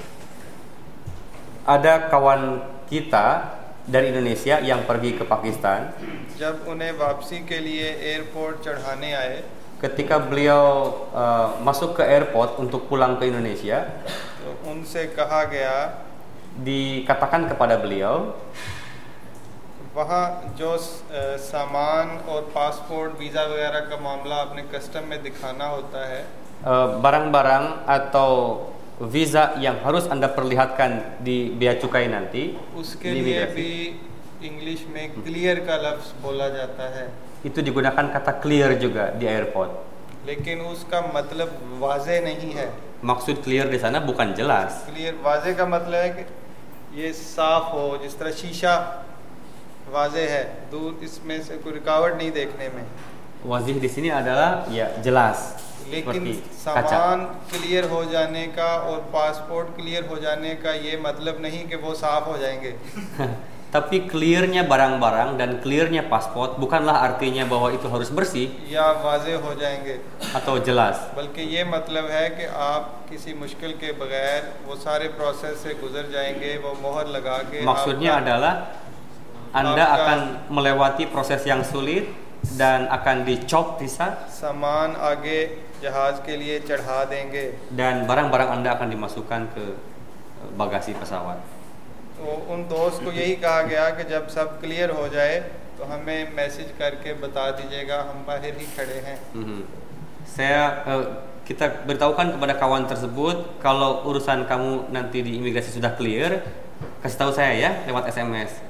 Ada kawan kita dari Indonesia yang pergi ke Pakistan. जब उन्हें वापसी के लिए एयरपोर्ट चढ़ाने आए, Ketika beliau uh, masuk ke airport untuk pulang ke Indonesia, तो उनसे कहा गया dikatakan kepada beliau, वहाँ जो अ, सामान और पासपोर्ट वीज़ा वगैरह का मामला अपने कस्टम में दिखाना होता है, uh, barang-barang atau visa yang harus Anda perlihatkan di bea cukai nanti उसके di लिए imigrasi, भी इंग्लिश में क्लियर का लफ्ज़ बोला जाता है। itu digunakan kata clear juga di airport. लेकिन उसका मतलब वाज़े नहीं है। Maksud clear di sana bukan jelas. Clear वाज़े का मतलब है कि ये साफ हो, जिस तरह शीशा वाज़े है, दूर इसमें से कोई रुकावट नहीं देखने में। Wazih di sini adalah ya jelas, लेकिन seperti kaca. सामान क्लियर हो जाने का और पासपोर्ट क्लियर हो जाने का ये मतलब नहीं कि वो साफ हो जाएंगे। Tapi clearnya barang-barang dan clearnya paspor bukanlah artinya bahwa itu harus bersih या वाज़े हो जाएंगे, atau jelas. बल्कि ये मतलब है कि आप किसी मुश्किल के बगैर वो सारे प्रोसेस से गुजर जाएंगे, वो मोहर लगा के Maksudnya आपका adalah Anda Apakah- akan melewati proses yang sulit dan akan dicop visa, सामान आगे जहाज़ के लिए चढ़ा देंगे। dan barang-barang Anda akan dimasukkan ke eh, bagasi pesawat. तो उन दोस्त को यही कहा गया कि जब सब क्लियर हो जाए तो तो हमें मैसेज करके बता दीजिएगा, हम बाहर ही खड़े हैं. Mhm. Saya eh, kita beritahukan kepada kawan tersebut kalau urusan kamu nanti di imigrasi sudah clear, kasih tahu saya ya lewat S M S.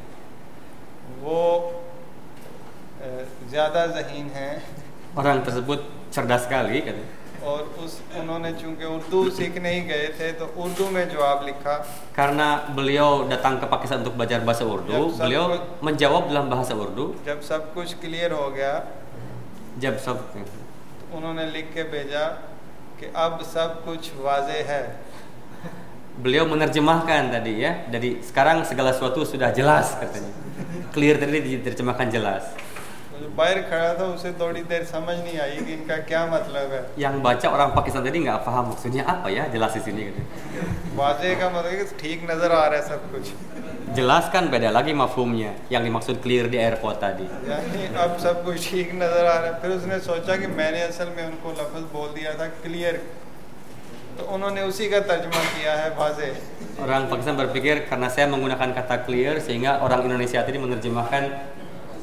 वो अ, ज़्यादा ज़हीन हैं Orang tersebut cerdas sekali katanya. और उस उन्होंने चूंकि उर्दू सीखने ही गए थे तो उर्दू में जवाब लिखा. Karena beliau datang ke Pakistan untuk belajar bahasa Urdu, Jab sab beliau kuch- menjawab dalam bahasa Urdu. जब सब कुछ क्लियर हो गया Jab sab तो उन्होंने लिख के भेजा कि अब सब कुछ वाज़े है. Beliau menerjemahkan tadi ya, dari sekarang segala sesuatu sudah jelas katanya. Clear tadi diterjemahkan jelas. जो बाहर खड़ा था उसे थोड़ी देर समझ नहीं आई कि इनका क्या मतलब है. Yang baca orang Pakistan tadi nggak paham maksudnya apa ya, jelas di sini katanya. वाज़े का मतलब कि ठीक नज़र आ रहा है सब कुछ. Jelas kan beda lagi mafhumnya. Yang dimaksud clear di airport tadi. यानी अब सब कुछ ठीक नज़र आ रहा है. फिर उसने सोचा कि मैंने असल में उनको लफ्ज़ बोल दिया था क्लियर, तो उन्होंने उसी का तर्जुमा किया है वाज़े. Orang Pakistan berpikir karena saya menggunakan kata clear sehingga orang Indonesia tadi menerjemahkan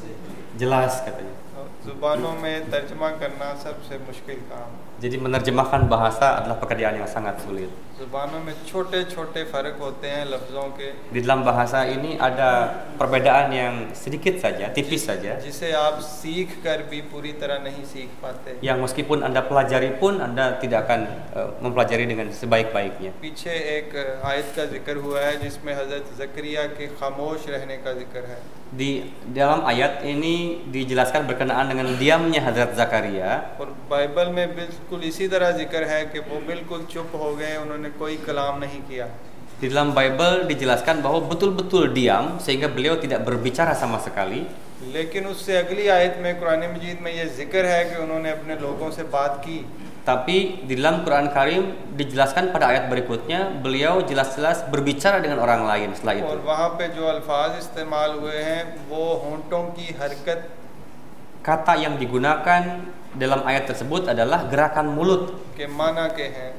jelas katanya. ज़ुबानों में तर्जुमा करना सबसे मुश्किल काम. Jadi menerjemahkan bahasa adalah pekerjaan yang sangat sulit. ज़ुबानों में छोटे छोटे फ़र्क होते हैं लफ्ज़ों के, Di dalam bahasa ini ada perbedaan yang sedikit saja, tipis saja, जिसे आप सीख कर भी पूरी तरह नहीं सीख पाते. yang meskipun Anda pelajari pun Anda tidak akan uh, mempelajari dengan sebaik-baiknya. पीछे एक आयत का जिक्र हुआ है जिसमें हज़रत ज़करिया के खामोश रहने का जिक्र है. Di dalam ayat ini dijelaskan berkenaan dengan diamnya Hadrat Zakaria. और बाइबल में बिल्कुल इसी तरह जिक्र है कि वो बिल्कुल चुप हो गए, उन्होंने कोई कलाम नहीं किया. Di dalam Bible dijelaskan bahwa betul-betul diam sehingga beliau tidak berbicara sama sekali. लेकिन उससे अगली आयत में कुरान मजीद में ये जिक्र है कि उन्होंने अपने लोगों से बात की. Tapi di dalam Quran Karim dijelaskan pada ayat berikutnya beliau jelas-jelas berbicara dengan orang lain setelah itu. और वहाँ पे जो अल्फाज इस्तेमाल हुए हैं वो होंठों की हरकत, Kata yang digunakan dalam ayat tersebut adalah gerakan mulut. के माना के हैं.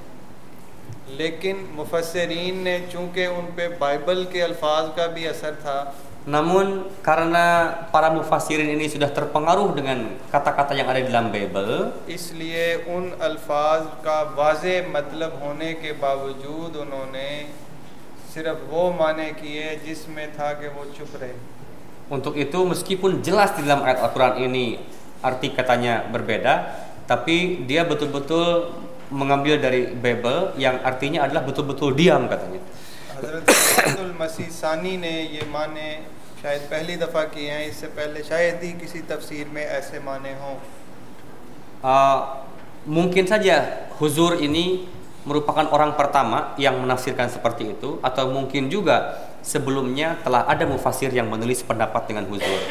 लेकिन मुफस्सिरीन ने चूँकि उन पे बाइबल के अल्फाज का भी असर था, Namun karena para mufassirin ini sudah terpengaruh dengan kata-kata yang ada di dalam Bible, इसलिए उन अल्फाज का वाज़े मतलब होने के बावजूद उन्होंने सिर्फ वो माने किए जिसमें था कि वो चुप रहे. untuk itu meskipun jelas di dalam ayat Al-Quran ini arti katanya berbeda, tapi dia betul-betul mengambil dari Bible yang artinya adalah betul-betul diam katanya. हज़रत अब्दुल मसीह सानी ने ये माने शायद पहली दफ़ा किए हैं, इससे पहले शायद ही किसी तफसीर में ऐसे माने हों. Uh, mungkin saja Huzur ini merupakan orang pertama yang menafsirkan seperti itu, atau mungkin juga sebelumnya telah ada mufassir yang menulis pendapat dengan Huzur.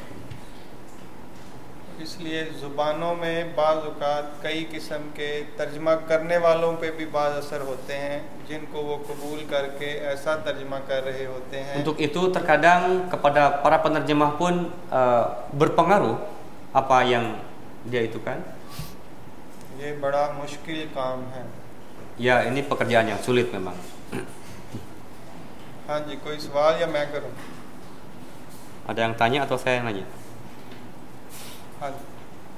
इसलिए ज़ुबानों में बाज़ औक़ात कई किस्म के तर्जमा करने वालों पे भी बाज़ असर होते हैं जिनको वो कबूल करके ऐसा तर्जमा कर रहे होते हैं. Untuk itu terkadang kepada para penerjemah pun uh, berpengaruh apa yang dia itu kan. ये बड़ा मुश्किल काम है. Ya, ini pekerjaan yang sulit memang. हाँ जी, कोई सवाल या मैं करूँ? Ada yang tanya atau saya yang nanya? हाँ जी.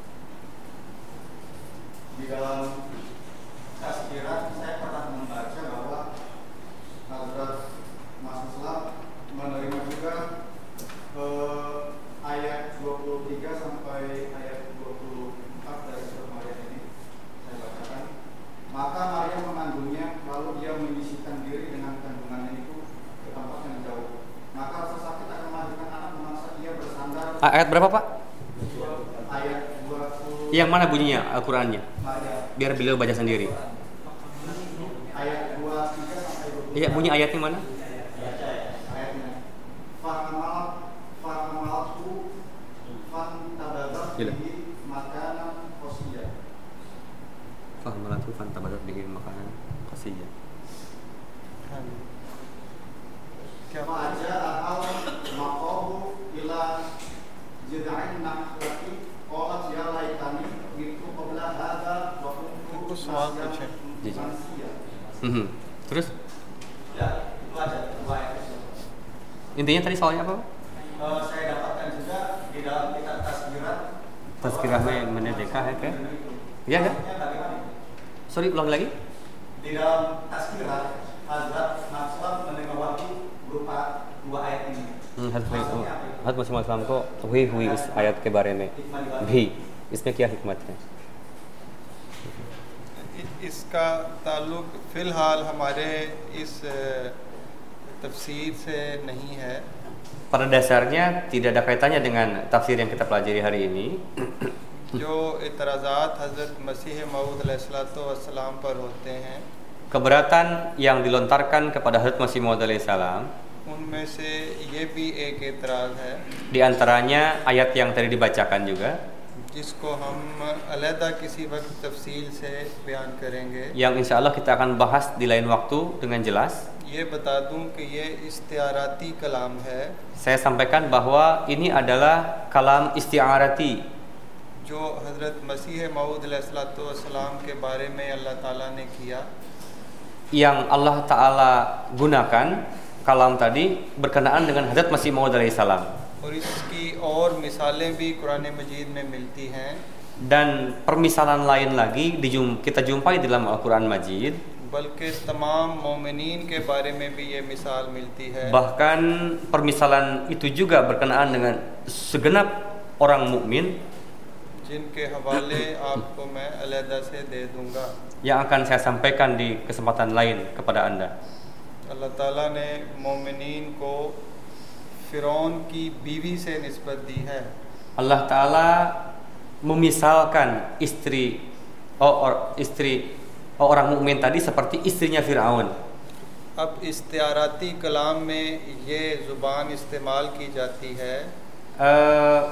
Di dalam tazkirah saya pernah membaca bahwa Hazrat Mas Islam menerima juga eh, ayat dua puluh tiga sampai ayat dua puluh empat dari surat Maryam ini saya bacakan. Maka Maryam mengandungnya, lalu dia menyisihkan diri dengan kandungannya itu ke tempat yang jauh. Maka rasa sakit akan melahirkan anak, memaksa dia bersandar. Ayat berapa, Pak? Ayat dua puluh. Yang mana bunyinya Al-Qur'annya? Maryam. Biar beliau baca sendiri. Ayat dua puluh tiga sampai dua puluh empat. Iya, bunyi ayatnya mana? Ayatnya. Fahamalat fahamalatu fantabazat Gila. bihi makanan qasiyah. Fahmalatu fantabazat bihi makanan qasiyah. हाँ जी. क्या Faja al maqahu ila jid'in nakhlati qalat ya laitani itu qabla hadha wa kuntu कुछ सवाल पूछे. जी, जी. mansiya. Mhm. Terus Ya, itu aja dua ayat. intinya tadi soalnya apa, Pak? Eh, saya dapatkan juga di dalam dalam kitab Tazkirat. Tazkirah में मैंने देखा है क्या? Ya kan? Sorry, ulang lagi. Di dalam Tazkirat, Hazrat Maslam menerima wahyu berupa dua ayat ini. हज़रत मसीह मौद को हुई हुई इस आयत के बारे में भी इसमें क्या हिकमत है? इसका ताल्लुक फ़िलहाल हमारे इस तफसीर से नहीं है. Pada dasarnya tidak ada kaitannya dengan tafsir yang kita pelajari hari ini. जो इतराज़ात हज़रत मसीह मऊद अलैहिस्सलाम पर होते हैं, keberatan yang dilontarkan kepada Hazrat Masih Maud alaihissalam, उनमें से ये भी एक एतराज़ है, di antaranya ayat yang tadi dibacakan juga, जिसको हम अलहदा किसी वक्त तफसील से बयान करेंगे. yang insya Allah kita akan bahas di lain waktu dengan jelas. ये बता दूं कि ये इस्तिआराती कलाम है. Saya sampaikan bahwa ini adalah kalam isti'arati, जो हज़रत मसीह मऊद अलैहिस्सलाम के बारे में अल्लाह ताला ने किया, yang Allah Ta'ala gunakan kalam tadi berkenaan dengan Hazrat Masih Maud alaihissalam. और इसकी और मिसालें भी कुरान मजीद में मिलती हैं. Dan permisalan lain lagi dijum, kita jumpai di dalam Al-Quran Majid. बल्कि तमाम मोमिनीन के बारे में भी ये मिसाल मिलती है. Bahkan permisalan itu juga berkenaan dengan segenap orang mukmin, जिनके हवाले आपको मैं अलहदा से दे दूंगा, yang akan saya sampaikan di kesempatan lain kepada Anda. अल्लाह ताला ने मोमिनीन को फ़िरौन की बीवी से निस्बत दी है. Allah Ta'ala memisalkan istri oh, or, istri oh, orang mukmin tadi seperti istrinya Fir'aun. अब इस्तिआराती कलाम में ये ज़ुबान इस्तेमाल की जाती है. Uh,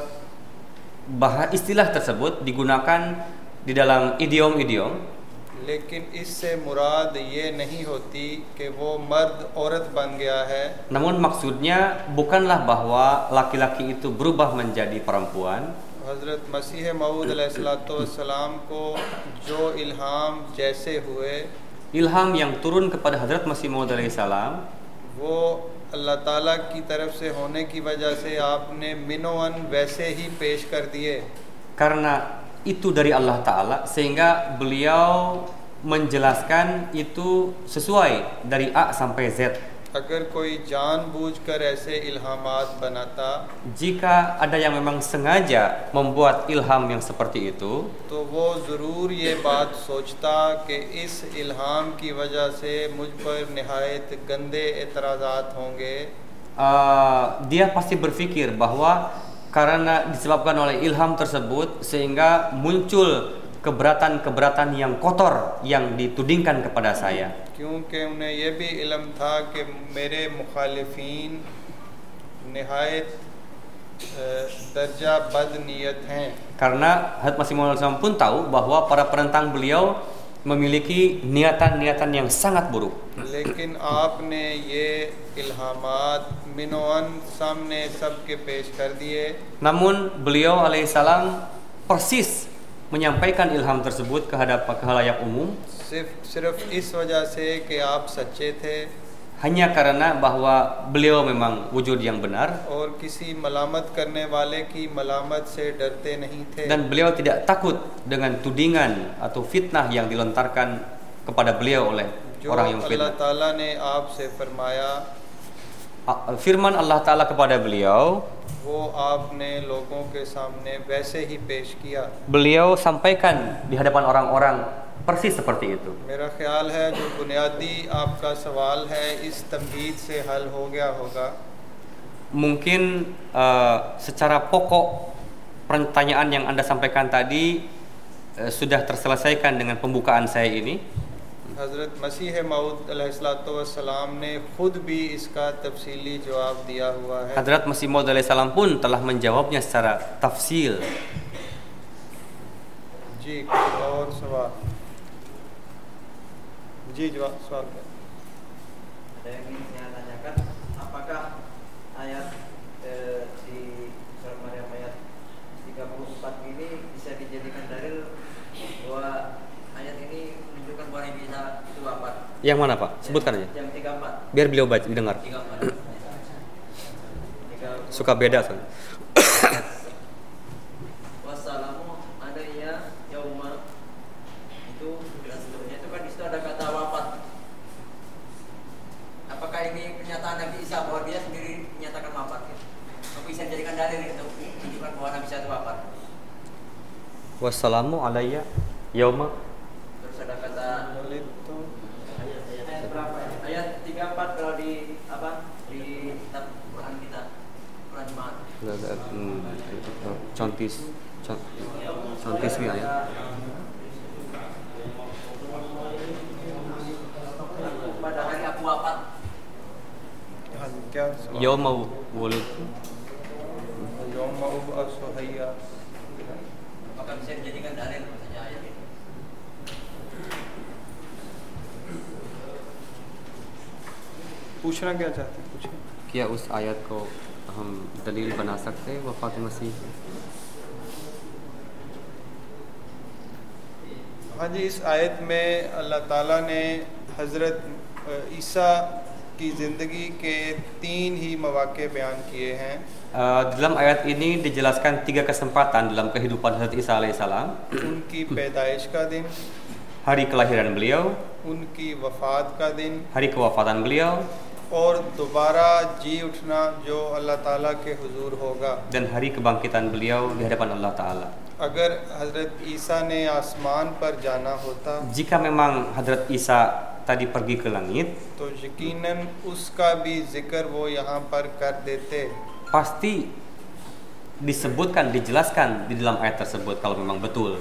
bah istilah tersebut digunakan di dalam idiom-idiom, लेकिन इससे मुराद ये नहीं होती कि वो मर्द औरत बन गया है. namun maksudnya bukanlah bahwa laki-laki itu berubah menjadi perempuan. हज़रत मसीह मऊद अलैहिस्सलाम को जो इल्हाम जैसे हुए, Ilham yang turun kepada Hazrat Masih Maud alaihissalam, वो अल्लाह ताला की तरफ से होने की वजह से आपने मिनोअन वैसे ही पेश कर दिए. karena itu dari Allah Ta'ala sehingga beliau menjelaskan itu sesuai dari A sampai Z. अगर कोई जानबूझकर ऐसे इल्हामात बनाता, Jika ada yang memang sengaja membuat ilham yang seperti itu, तो वो ज़रूर ये बात सोचता कि इस इल्हाम की वजह से मुझ पर निहायत गंदे एतराज़ात होंगे. uh, dia pasti berpikir bahwa karena disebabkan oleh ilham tersebut sehingga muncul keberatan-keberatan yang kotor yang ditudingkan kepada saya. क्योंकि उन्हें ये भी इल्म था कि मेरे मुखालिफीन निहायत दर्जा बदनीयत हैं. Karena Hazrat Masih Maud alaihissalam pun tahu bahwa para penentang beliau memiliki niatan-niatan yang sangat buruk. लेकिन आपने ये इल्हामात मिनोअन सामने सबके पेश कर दिए. Namun beliau alaihissalam persis menyampaikan ilham tersebut ke hadapan khalayak umum सिर्फ सिर्फ इस वजह से कि आप सच्चे थे hanya karena bahwa beliau memang wujud yang benar और किसी मलामत करने वाले की मलामत से डरते नहीं थे. dan beliau tidak takut dengan tudingan atau fitnah yang dilontarkan kepada beliau oleh जो orang yang अल्लाह fitnah. ताला ने आपसे फरमाया, Firman Allah Ta'ala kepada beliau, वो आपने लोगों के सामने वैसे ही पेश किया. beliau sampaikan di hadapan orang-orang persis seperti itu. मेरा ख्याल है जो बुनियादी आपका सवाल है इस तमहीद से हल हो गया होगा. Mungkin uh, secara pokok pertanyaan yang Anda sampaikan tadi uh, sudah terselesaikan dengan pembukaan saya ini. हज़रत मसीह मऊद अलैहिस्सलाम ने खुद भी इसका तफसीली जवाब दिया हुआ है. Hazrat Masih Maud alaihissalam pun telah menjawabnya secara tafsil. जी और सवाल जी जवाब सवाल क्या? Ada yang ingin saya tanyakan, apakah ayat eh, di surat Maryam ayat tiga puluh empat ini bisa dijadikan dalil bahwa ayat ini menunjukkan bahwa Nabi Isa itu wafat? Yang mana Pak? Sebutkan aja. Yang tiga puluh empat. Biar beliau baca, dengar. tiga puluh empat. Suka beda soalnya. wassalamu alayya yauma. Terus ada kata Walid itu ayat berapa ya? Ayat tiga puluh empat kalau di apa? Di kitab Quran kita. Quran Jemaat. चौंतीस चौंतीसवीं आयत. Pada hari aku wafat. हाँ क्या सवाल? यौम वुलिद. यौम उबअसु हय्या. Apakah bisa dijadikan dalil maksudnya ayat ini? पूछना क्या चाहते हैं पूछिए. क्या उस आयत को हम दलील बना सकते हैं वफ़ात मसीह की? हाँ जी, इस आयत में अल्लाह ताला ने हज़रत ईसा की ज़िंदगी के तीन ही मौक़े बयान किए हैं. Uh, dalam ayat ini dijelaskan tiga kesempatan dalam kehidupan Hazrat Isa alaihissalam. उनकी पैदाइश का दिन, Hari kelahiran beliau, उनकी वफ़ात का दिन hari kewafatan beliau, और दोबारा जी उठना जो अल्लाह ताला के हुजूर होगा. dan hari kebangkitan beliau di hadapan Allah Ta'ala. अगर हज़रत ईसा ने आसमान पर जाना होता Jika memang Hazrat Isa tadi pergi ke langit, तो यकीनन उसका भी ज़िक्र वो यहाँ पर कर देते. pasti disebutkan, dijelaskan di dalam ayat tersebut kalau memang betul.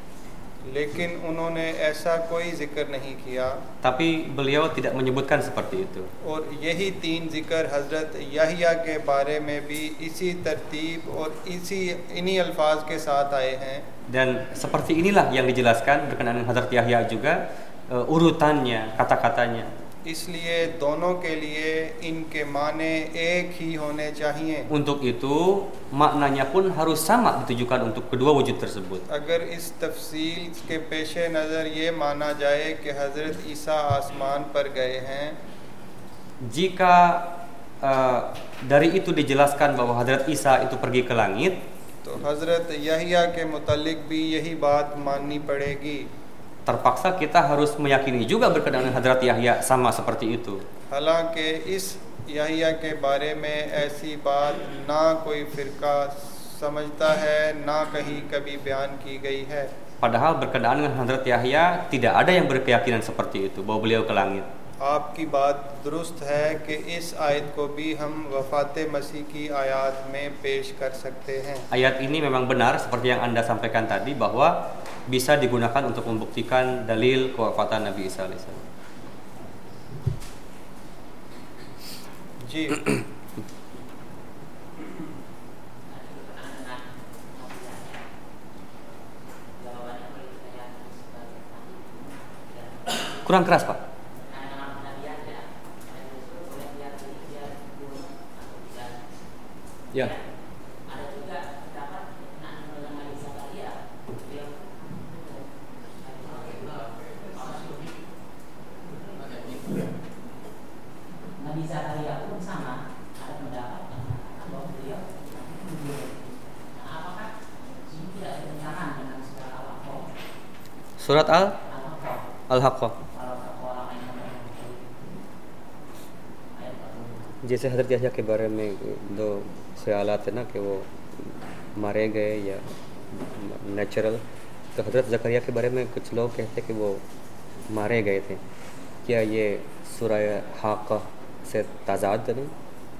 लेकिन उन्होंने ऐसा कोई ज़िक्र नहीं किया. Tapi beliau tidak menyebutkan seperti itu. और यही तीन ज़िक्र हज़रत याहिया के बारे में भी इसी तरतीब और इसी इन्हीं अल्फाज के साथ आए हैं. Dan seperti inilah yang dijelaskan berkenaan dengan Hazrat Yahya juga, uh, urutannya, kata-katanya. इसलिए दोनों के लिए इनके माने एक ही होने चाहिए. Untuk itu maknanya pun harus sama ditujukan untuk kedua wujud tersebut. अगर इस तफसील के पेश नज़र ये माना जाए कि हज़रत ईसा आसमान पर गए हैं, Jika uh, dari itu dijelaskan bahwa Hazrat Isa itu pergi ke langit, तो हज़रत याहिया के मुतालिक भी यही बात माननी पड़ेगी. terpaksa kita harus meyakini juga berkenaan dengan Hazrat Yahya sama seperti itu. हालांकि इस याहिया के बारे में ऐसी बात ना कोई फ़िरका समझता है, ना कहीं कभी बयान की गई है. Padahal berkenaan dengan Hazrat Yahya tidak ada yang berkeyakinan seperti itu bahwa beliau ke langit. आपकी बात दुरुस्त है कि इस आयत को भी हम वफ़ात मसीह की आयत में पेश कर सकते हैं. Ayat ini memang benar seperti yang Anda sampaikan tadi bahwa bisa digunakan untuk membuktikan dalil kewafatan Nabi Isa alaihissalam. जी. Kurang keras, Pak. Ya. Nabi Zakaria pun sama, ada pendapat bahwa beliau nah, apakah ini tidak bertentangan dengan surat Al-Haqqah? Surat Al Al-Haqqah Al-Haqqah. जैसे हज़रत यहया के बारे में दो ख्यालात है ना कि वो मारे गए या नेचुरल, तो हज़रत ज़करिया के बारे में कुछ लोग कहते हैं कि वो मारे गए थे. क्या ये सूरह हाक़ा से ताज़ाद नहीं?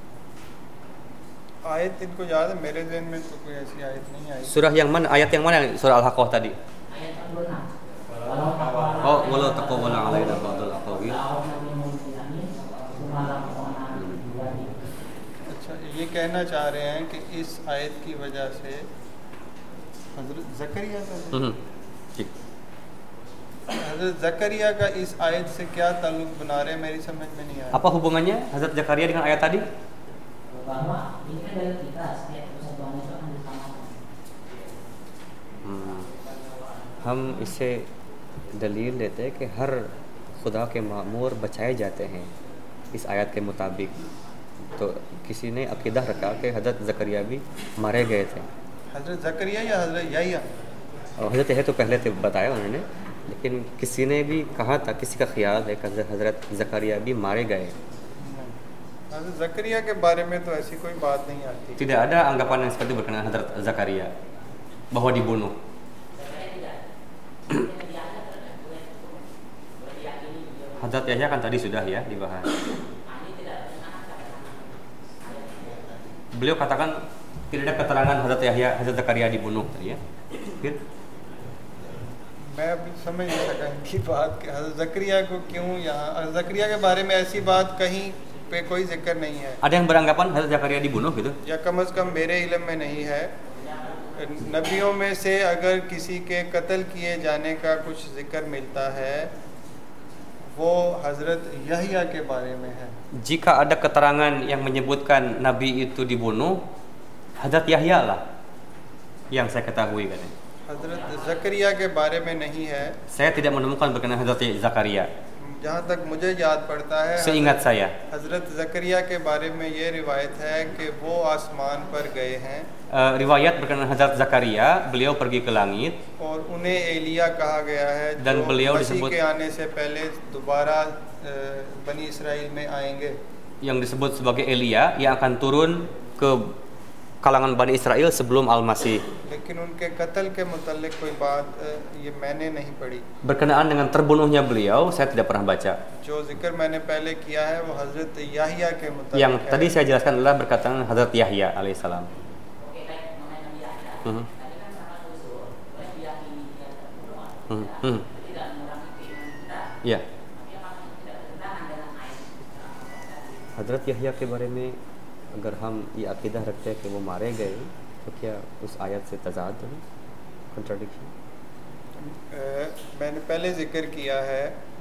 आयत इनको याद है, मेरे ज़हन में तो कोई ऐसी आयत नहीं आई. Surah yang mana, ayat yang mana surah Al-Haqqah tadi? Ayat empat puluh enam. Oh, walau taqawwala alaina ba'dul aqawil. अच्छा, ये कहना चाह रहे हैं कि इस आयत की वजह से हज़रत ज़करिया का हम्म, ठीक. हज़रत ज़करिया का इस आयत से क्या ताल्लुक़ बना रहे हैं, मेरी समझ में नहीं आया. Apa hubungannya Hazrat Zakaria dengan ayat tadi? Bahwa ini kan dari kita setiap persatuan itu akan disamakan. Hmm. हम इससे दलील देते हैं कि हर खुदा के मामूर बचाए जाते हैं इस आयत के मुताबिक. तो किसी ने अकीदा रखा कि हज़रत ज़करिया भी मारे गए थे. हज़रत ज़करिया या हज़रत याहिया? और हज़रत यह तो पहले थे बताया उन्होंने, लेकिन किसी ने भी कहा था, किसी का ख्याल है कि हज़रत ज़करिया भी मारे गए. हज़रत ज़करिया के बारे में तो ऐसी कोई बात नहीं आती. Tidak ada anggapan yang seperti berkenaan Hazrat Zakaria bahwa dibunuh. Hadrat Yahya kan tadi sudah ya dibahas. Beliau katakan tidak ada keterangan Hadrat Yahya, Hadrat Zakaria dibunuh tadi ya. फिर मैं अभी समझ नहीं सका इनकी बात कि हज़रत ज़करिया को क्यों यहाँ हज़रत ज़करिया के बारे में ऐसी बात कहीं पे कोई जिक्र नहीं है ada yang beranggapan Hadrat Zakaria dibunuh gitu या कम अज़ कम मेरे इल्म में नहीं है नबियों में से अगर किसी के कत्ल किए जाने का कुछ जिक्र मिलता है वो हज़रत यहया के बारे में है jika ada keterangan yang menyebutkan Nabi itu dibunuh Hadrat Yahya lah yang saya ketahui katanya हज़रत ज़करिया के बारे में नहीं है saya tidak menemukan berkenaan Hadrat Zakaria जहाँ तक मुझे याद पड़ता है seingat saya हज़रत ज़करिया के बारे में ये रिवायत है कि वो आसमान पर गए हैं uh, riwayat berkenaan Hadrat Zakaria beliau pergi ke langit और उन्हें एलिया कहा गया है Dan जो beliau मसीह disebut- के आने से पहले दोबारा अ, बनी इसराइल में आएंगे yang disebut sebagai Elia yang akan turun ke kalangan Bani Israel sebelum Al-Masih. लेकिन उनके कत्ल के मुतल्लिक कोई बात अ, ये मैंने नहीं पढ़ी Berkenaan dengan terbunuhnya beliau, saya tidak pernah baca. जो जिक्र मैंने पहले किया है वो हज़रत याहिया के मुतल्लिक Yang है tadi saya jelaskan adalah berkaitan Hadrat Yahya alaihissalam. Oke, baik, mengenai Nabi Yahya. Mhm. Tadi kan sangat usul, boleh diyakini dia terbunuh. Mhm. Mhm. Tidak mengurangi keimanan kita. Ya, Tapi apakah itu tidak bertentangan dengan ayat? हजरत यहया के बारे में अगर हम ये अकीदा रखते हैं कि वो मारे गए तो क्या उस आयत से तजाद है कंट्राडिक्शन अ, मैंने पहले जिक्र किया है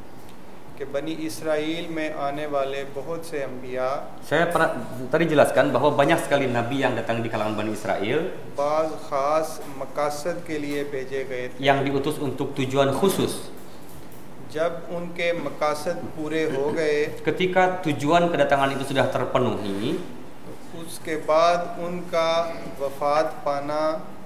कि बनी इसराइल में आने वाले बहुत से अम्बिया saya pernah tadi jelaskan bahwa banyak sekali nabi yang datang di kalangan Bani Israel बाज़ ख़ास मकासद के लिए भेजे गए थे yang diutus untuk tujuan khusus. जब उनके मकासद पूरे हो गए Ketika tujuan kedatangan itu sudah terpenuhi, उसके बाद उनका वफात पाना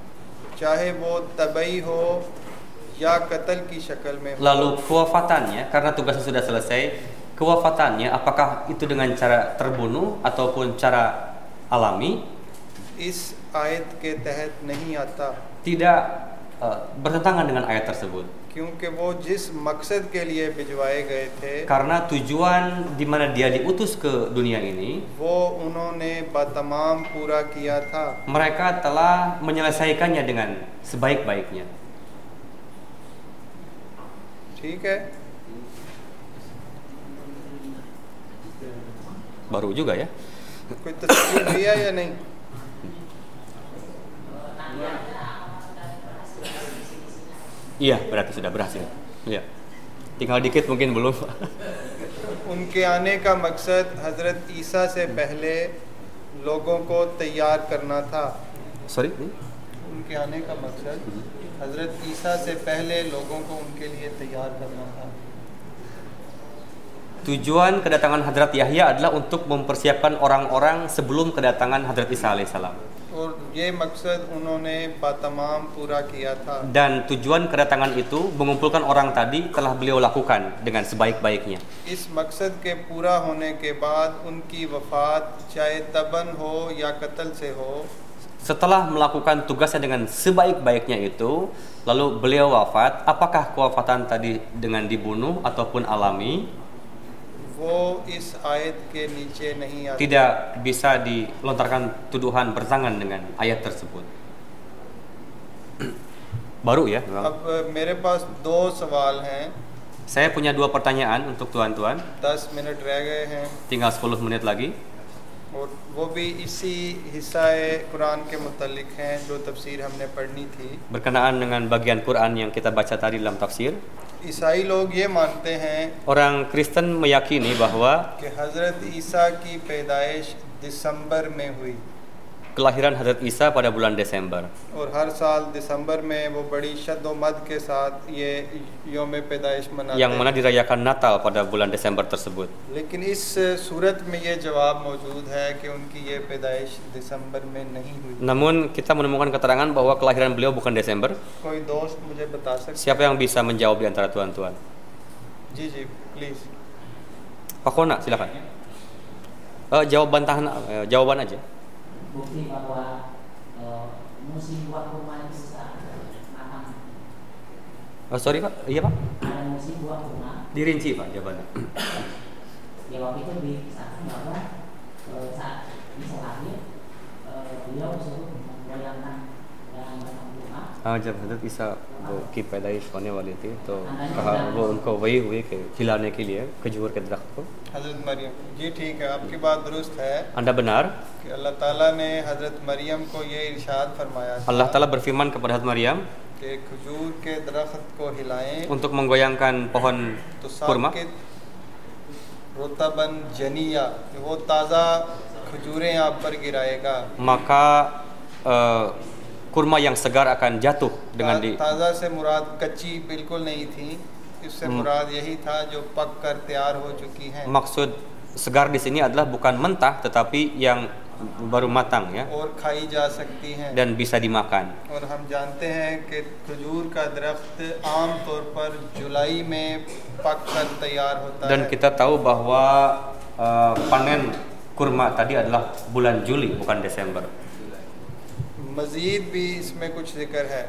चाहे वो तबई हो या कत्ल की शक्ल में हो lalu kewafatannya karena tugasnya sudah selesai, kewafatannya apakah itu dengan cara terbunuh ataupun cara alami, इस आयत के तहत नहीं आता tidak uh, bertentangan dengan ayat tersebut. क्योंकि वो जिस मकसद के लिए भिजवाए गए थे Karena tujuan di mana dia diutus ke dunia ini, वो उन्होंने बतमाम पूरा किया था mereka telah menyelesaikannya dengan sebaik-baiknya. ठीक है Baru juga ya. कोई तस्वीर दिया या नहीं Iya, berarti sudah berhasil. Iya. Tinggal dikit mungkin belum. उनके आने का मकसद हज़रत ईसा से पहले लोगों को तैयार करना था Sorry. उनके आने का मकसद हज़रत ईसा से पहले लोगों को उनके लिए तैयार करना था Tujuan kedatangan Hadrat Yahya adalah untuk mempersiapkan orang-orang sebelum kedatangan Hadrat Isa alaihissalam. और ये मकसद उन्होंने बातमाम पूरा किया था Dan tujuan kedatangan itu mengumpulkan orang tadi telah beliau lakukan dengan sebaik-baiknya. इस मकसद के पूरा होने के बाद उनकी वफ़ात चाहे तबन हो या कत्ल से हो Setelah melakukan tugasnya dengan sebaik-baiknya itu, lalu beliau wafat, apakah kewafatan tadi dengan dibunuh ataupun alami? वो इस आयत के नीचे नहीं आती Tidak bisa dilontarkan tuduhan bertentangan dengan ayat tersebut. Baru ya. अब मेरे पास दो सवाल हैं Saya punya dua pertanyaan untuk tuan-tuan. दस मिनट रह गए हैं Tinggal sepuluh menit lagi. और वो भी इसी हिस्सा कुरान के मुतल्लिक हैं जो तफसीर हमने पढ़नी थी Berkenaan dengan bagian Quran yang kita baca tadi dalam tafsir. ईसाई लोग ये मानते हैं Orang Kristen meyakini bahwa कि हज़रत ईसा की पैदाइश दिसंबर में हुई kelahiran Hadrat Isa pada bulan Desember. और हर साल दिसंबर में वो बड़ी शद्दोमद के साथ ये योम पैदाइश मनाते Yang mana हैं dirayakan Natal pada bulan Desember tersebut. लेकिन इस सूरत में ये जवाब मौजूद है कि उनकी ये पैदाइश दिसंबर में नहीं हुई Namun kita menemukan keterangan bahwa kelahiran beliau bukan Desember. कोई दोस्त मुझे बता सकते Siapa yang bisa menjawab di antara tuan-tuan? जी जी please Pak Kona, silakan. Uh, jawab bantahan, uh, jawaban aja. Bukti bahwa e, musim buah kurma itu susah matang. Oh, sorry Pak, iya Pak? Ada musim buah kurma. Dirinci Pak jawabannya. Ya waktu itu dikisahkan bahwa e, saat bisa lahir e, beliau disuruh membayangkan dengan batang kurma. हाँ जब हजरत ईसा वो की पैदाइश होने वाली थी तो कहा वो उनको वही हुए कि खिलाने के लिए खजूर के दरख्त को. हजरत मरियम जी ठीक है, आपकी बात दुरुस्त है Anda benar. कि अल्लाह ताला ने हजरत मरियम को ये इरशाद फरमाया था Allah Taala berfirman kepada Hazrat Maryam कि खजूर के दरख्त को हिलाएं untuk menggoyangkan pohon तो kurma. साकित रोताबन जनिया, वो ताज़ा खजूरें आप पर गिराएगा. Maka uh, kurma yang segar akan jatuh dengan di ताज़ा से मुराद कच्ची बिल्कुल नहीं थी, इससे मुराद यही था जो पक कर तैयार हो चुकी हैं. maksud segar di sini adalah bukan mentah tetapi yang baru matang ya और खाई जा सकती हैं. dan bisa dimakan. और हम जानते हैं कि खजूर का दरख्त आम तौर पर जुलाई में पक कर तैयार होता Dan है. kita tahu bahwa uh, panen kurma tadi adalah bulan Juli bukan Desember. मज़ीद भी इसमें कुछ जिक्र है,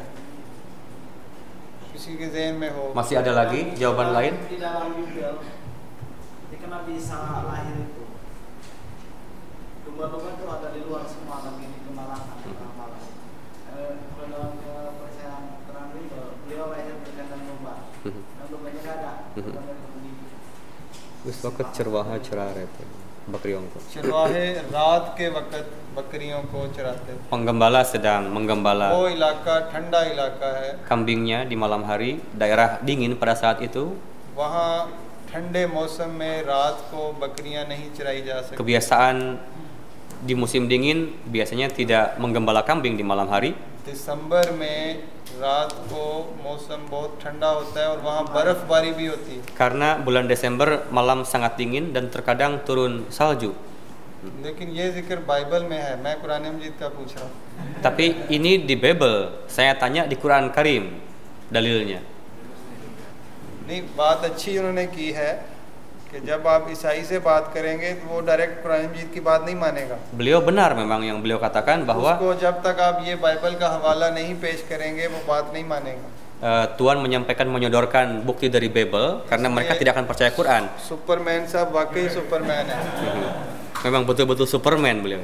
किसी के ज़हन में हो. Masih ada lagi jawaban lain? Di dalam Bible, ketika Nabi Isa lahir itu, domba-domba itu ada di luar semua, tapi di kemalangan tengah malam. Eh, Kalau dalam kepercayaan terang Bible, beliau lahir berkandang domba, dan dombanya nggak ada. Domba dari pembeli. उस वक्त चरवाहा चरा रहे थे बकरियों को. चरवाहे रात के वक्त बकरियों को चराते थे. Penggembala sedang menggembala वो इलाका ठंडा इलाका है, kambingnya di malam hari, daerah dingin pada saat itu. वहाँ ठंडे मौसम में रात को बकरियां नहीं चराई जा सकती. Kebiasaan di musim dingin biasanya tidak menggembala kambing di malam hari. दिसंबर में रात को मौसम बहुत ठंडा होता है और वहाँ बर्फबारी भी होती है. Karena bulan Desember malam sangat dingin dan terkadang turun salju. लेकिन ये जिक्र बाइबल में है, मैं कुरान मजीद का पूछ रहा हूँ. Tapi ini di Bible, saya tanya di Quran Karim dalilnya. नहीं, बात अच्छी उन्होंने की है कि जब आप ईसाई से बात करेंगे तो वो डायरेक्ट कुरान मजीद की बात नहीं मानेगा. Beliau benar memang yang beliau katakan bahwa उसको जब तक आप ये बाइबल का हवाला नहीं पेश करेंगे वो बात नहीं मानेगा. uh, Tuhan menyampaikan menyodorkan bukti dari Bible karena mereka tidak akan percaya Quran. Superman साहब वाकई सुपरमैन है. Memang betul-betul Superman beliau.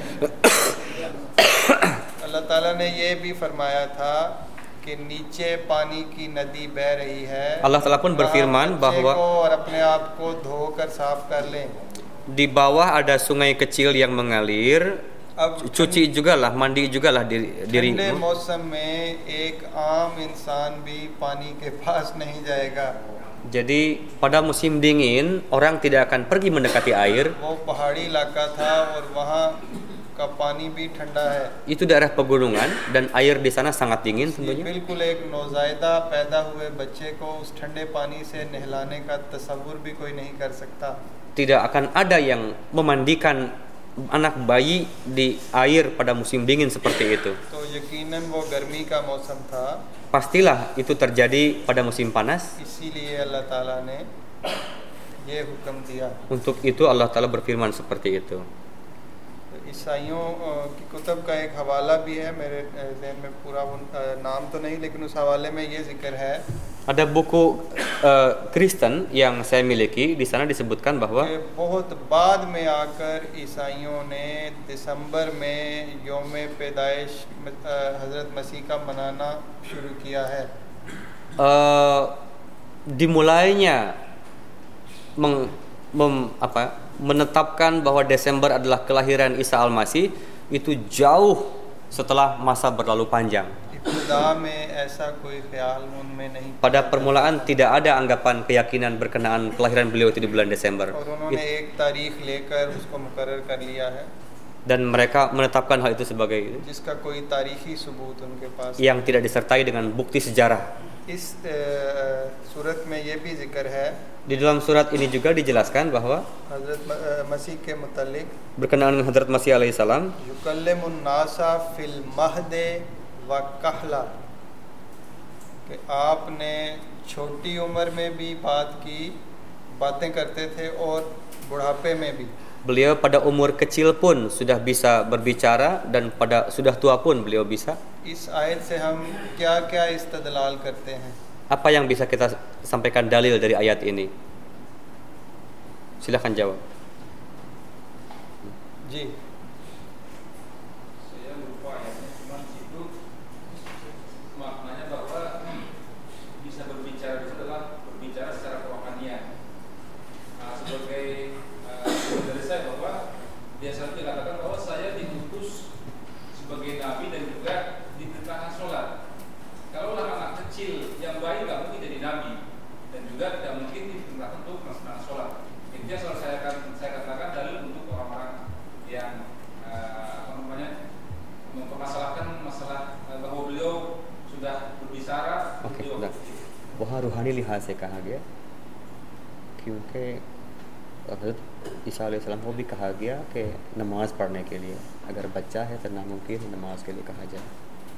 अल्लाह ताला ने ये भी फरमाया था कि नीचे पानी की नदी बह रही है. Allah Taala pun berfirman वहाँ bahwa बच्चे को और अपने आप को धोकर साफ कर लें. di bawah ada sungai kecil yang mengalir. अब Cuci jugalah, mandi jugalah diri, ठंडे dirimu. मौसम में एक आम इंसान भी पानी के पास नहीं जाएगा. Jadi pada musim dingin orang tidak akan pergi mendekati air. वो पहाड़ी इलाका था और वहाँ का पानी भी ठंडा है. Itu daerah pegunungan dan air di sana sangat dingin ये tentunya. बिल्कुल एक नौज़ायदा पैदा हुए बच्चे को उस ठंडे पानी से नहलाने का तसव्वुर भी कोई नहीं कर सकता. Tidak akan ada yang memandikan anak bayi di air pada musim dingin seperti itu. तो यकीनन वो गर्मी का मौसम था, Pastilah itu terjadi pada musim panas. इसीलिए अल्लाह ताला ने ये हुक्म दिया. Untuk itu Allah Ta'ala berfirman seperti itu. तो ईसाइयों अ, की कुतब का एक हवाला भी है, मेरे अ, ज़हन में पूरा उन अ, नाम तो नहीं, लेकिन उस हवाले में ये जिक्र है Ada buku uh, Kristen yang saya miliki, di sana disebutkan bahwa कि बहुत बाद में आकर ईसाइयों ने दिसंबर में योम पैदाइश अ, हज़रत मसीह का मनाना शुरू किया है. uh, dimulainya meng, mem, apa, menetapkan bahwa Desember adalah kelahiran Isa Al-Masih itu jauh setelah masa berlalu panjang. इब्तिदा में ऐसा कोई ख्याल उनमें नहीं. Pada permulaan tidak ada anggapan keyakinan berkenaan kelahiran beliau itu di bulan Desember. और उन्होंने एक तारीख लेकर उसको मुकर्रर कर लिया है Dan mereka menetapkan hal itu sebagai जिसका कोई तारीखी सबूत उनके पास. yang tidak disertai dengan bukti sejarah. इस अ, सूरत में ये भी जिक्र है Di dalam surat ini juga dijelaskan bahwa हज़रत म- अ, मसीह के मुतल्लिक berkenaan dengan Hadrat Masih alaihissalam, युकल्लिमुन नासा फिल महदे व कहला, कि आपने छोटी उम्र में भी बात की, बातें करते थे और बुढ़ापे में भी. beliau pada umur kecil pun sudah bisa berbicara dan pada sudah tua pun beliau bisa. इस आयत से हम क्या क्या इस्तदलाल करते हैं? Apa yang bisa kita sampaikan dalil dari ayat ini? Silahkan jawab. जी Saya lupa ya, cuma di situ maknanya bahwa bisa berbicara itu adalah berbicara secara kerohanian. Nah, sebagai uh, dari saya bahwa biasanya dikatakan bahwa saya diutus sebagai nabi dan juga diperintahkan sholat. Kalau anak kecil yang baik nggak mungkin jadi nabi dan juga tidak mungkin diperintahkan untuk melaksanakan sholat. Itu yang selalu saya akan saya katakan dalil untuk orang-orang yang uh, apa namanya mempermasalahkan masalah uh, bahwa beliau sudah berbicara. Okay beliau वहाँ रूहानी लिहाज से कहा गया क्योंकि हज़रत ईसा अलैहिस्सलाम को भी कहा गया कि नमाज पढ़ने के लिए अगर बच्चा है तो नामुमकिन नमाज के लिए कहा जाए.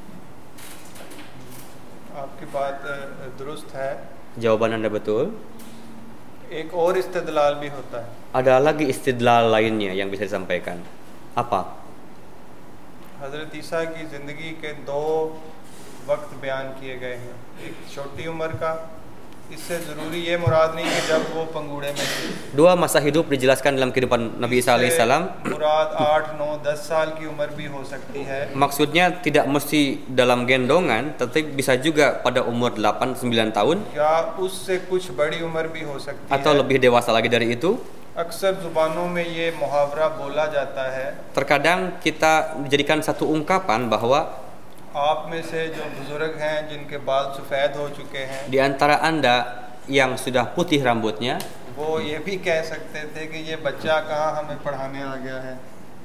आपकी बात अ, दुरुस्त है. Jawaban Anda betul. एक और इस्तेदलाल भी होता है. Ada lagi istidlal lainnya yang bisa disampaikan. Apa? हज़रत ईसा की ज़िंदगी के दो वक्त बयान किए गए हैं. एक छोटी उम्र का, इससे ज़रूरी ये मुराद नहीं कि जब वो पंगूड़े में थे. Dua masa hidup dijelaskan dalam kehidupan Nabi Isa alaihissalam. मुराद आठ नौ दस साल की उम्र भी हो सकती है. Maksudnya tidak mesti dalam gendongan, tetapi bisa juga pada umur delapan sembilan tahun या उससे कुछ बड़ी उम्र भी हो सकती atau है. lebih dewasa lagi dari itu. अक्सर ज़ुबानों में ये मुहावरा बोला जाता है. Terkadang kita dijadikan satu ungkapan bahwa आप में से जो बुजुर्ग हैं जिनके बाल सफ़ेद हो चुके हैं, di antara Anda yang sudah putih rambutnya, वो ये भी कह सकते थे कि ये बच्चा कहाँ हमें पढ़ाने आ गया है.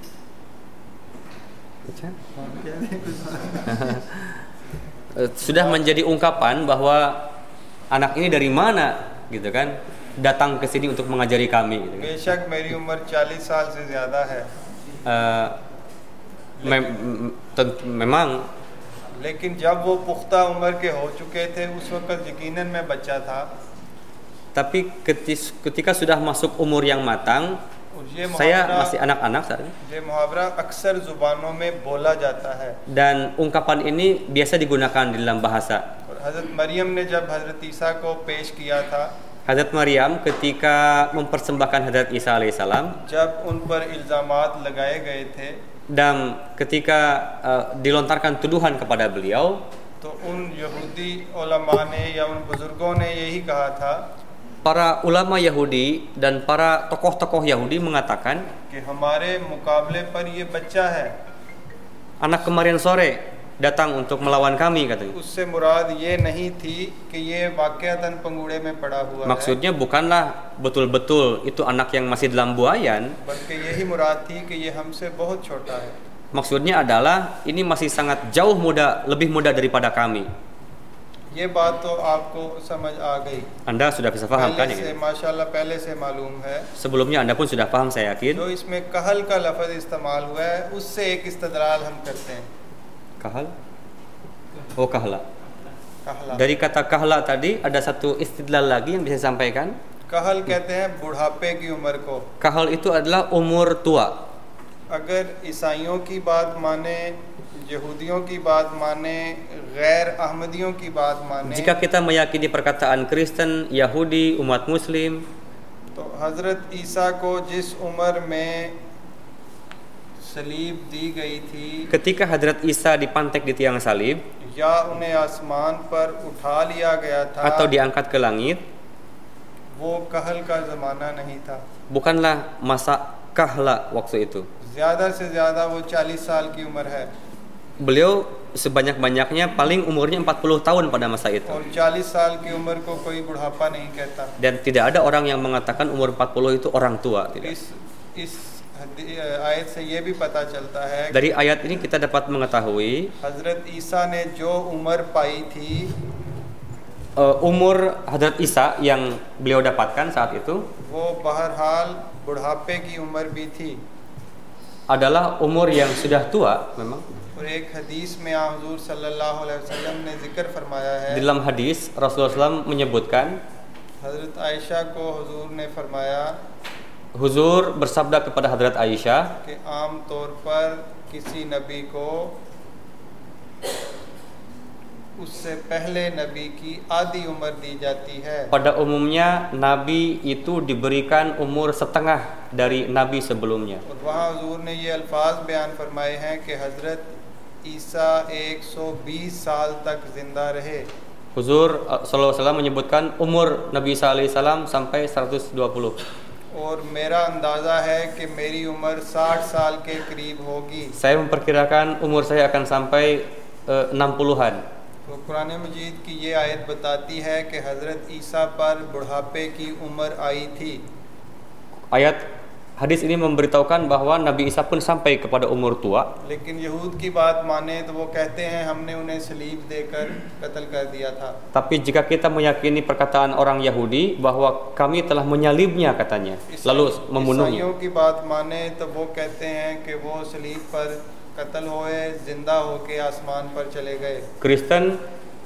sudah menjadi ungkapan bahwa anak ini dari mana gitu kan, datang ke sini untuk mengajari kami gitu kan. बेशक मेरी उम्र चालीस साल से ज़्यादा है, Uh, mem- tent- memang लेकिन जब वो पुख्ता उम्र के हो चुके थे उस वक़्त यकीनन मैं बच्चा था. tapi ketis- ketika sudah masuk umur yang matang, और ये saya मुहावरा masih anak-anak saat ini, ये मुहावरा अक्सर ज़ुबानों में बोला जाता है. dan ungkapan ini biasa digunakan di dalam bahasa. और हज़रत मरियम ने जब हज़रत ईसा को पेश किया था, Hazrat Maryam ketika mempersembahkan Hazrat Isa alaihissalam जब उन पर इल्ज़ामात लगाए गए थे, dan ketika uh, dilontarkan tuduhan kepada beliau, तो उन यहूदी उलमा ने या उन बुज़ुर्गों ने यही कहा था para ulama Yahudi dan para tokoh-tokoh Yahudi mengatakan, कि हमारे मुकाबले पर ये बच्चा है. anak kemarin sore datang untuk melawan kami katanya. उससे मुराद ये नहीं थी कि ये वाक़अतन पंगूड़े में पड़ा हुआ Maksudnya bukanlah betul-betul itu anak yang masih dalam buayan. है, बल्कि यही मुराद थी कि ये हमसे बहुत छोटा है. Maksudnya adalah ini masih sangat jauh muda, lebih muda daripada kami. ये बात तो आपको समझ आ गई. Anda sudah bisa paham kan पहले से ini? माशाल्लाह पहले से मालूम है. Sebelumnya Anda pun sudah paham saya yakin. जो इसमें कहल का लफ्ज़ इस्तेमाल हुआ है उससे एक इस्तदलाल हम करते हैं. Kahal? Oh kahla. कहला Dari kata kahla tadi ada satu istidlal lagi yang bisa disampaikan. कहल कहते हैं बुढ़ापे की उम्र को. Kahal itu adalah umur tua. अगर ईसाइयों की बात माने, यहूदियों की बात माने, गैर अहमदियों की बात माने, Jika kita meyakini perkataan Kristen, Yahudi, umat Muslim, तो हज़रत ईसा को जिस उम्र में सलीब दी गई थी ketika Hadrat Isa dipantek di tiang salib या उन्हें आसमान पर उठा लिया गया था, atau diangkat ke langit, वो कहल का ज़माना नहीं था. bukanlah masa kahla waktu itu. ज़्यादा से ज़्यादा वो चालीस साल की उम्र है. Beliau sebanyak-banyaknya paling umurnya empat puluh tahun pada masa itu. और चालीस साल की उम्र को कोई बुढ़ापा नहीं कहता. Dan tidak ada orang yang mengatakan umur empat puluh itu orang tua, tidak. इस इस हदी- आयत से ये भी पता चलता है कि Dari ayat ini kita dapat mengetahui हज़रत ईसा ने जो उम्र पाई थी uh, umur Hadrat Isa yang beliau dapatkan saat itu वो बहरहाल बुढ़ापे की उम्र भी थी. adalah umur yang sudah tua memang. और एक हदीस में आ हुजूर सल्लल्लाहु अलैहि वसल्लम ने जिक्र फरमाया है, Di dalam hadis Rasulullah shallallahu alaihi wasallam menyebutkan, हज़रत आयशा को हुजूर ने फरमाया Huzur bersabda kepada Hadrat Aisyah, कि आम तौर पर किसी नबी को उससे पहले नबी की आधी उम्र दी जाती है। Pada umumnya Nabi itu diberikan umur setengah dari Nabi sebelumnya. और वहाँ हुजूर ने ये अल्फाज बयान फरमाए हैं कि हज़रत ईसा एक सौ बीस साल तक जिंदा रहे। Huzur sallallahu alaihi wasallam menyebutkan umur Nabi Isa alaihissalam sampai seratus dua puluh. और मेरा अंदाज़ा है कि मेरी उम्र साठ साल के करीब होगी। Saya memperkirakan umur saya akan sampai uh, enam puluhan. तो कुरान मजीद की ये आयत बताती है कि हज़रत ईसा पर बुढ़ापे की उम्र आई थी। Ayat hadis ini memberitahukan bahwa Nabi Isa pun sampai kepada umur tua. लेकिन यहूद की बात माने तो वो कहते हैं हमने उन्हें सलीब देकर कत्ल कर दिया था। Tapi jika kita meyakini perkataan orang Yahudi bahwa kami telah menyalibnya katanya, lalu membunuhnya. ईसाइयों की बात माने तो वो कहते हैं कि वो सलीब पर कत्ल हुए, जिंदा होके आसमान पर चले गए। Kristen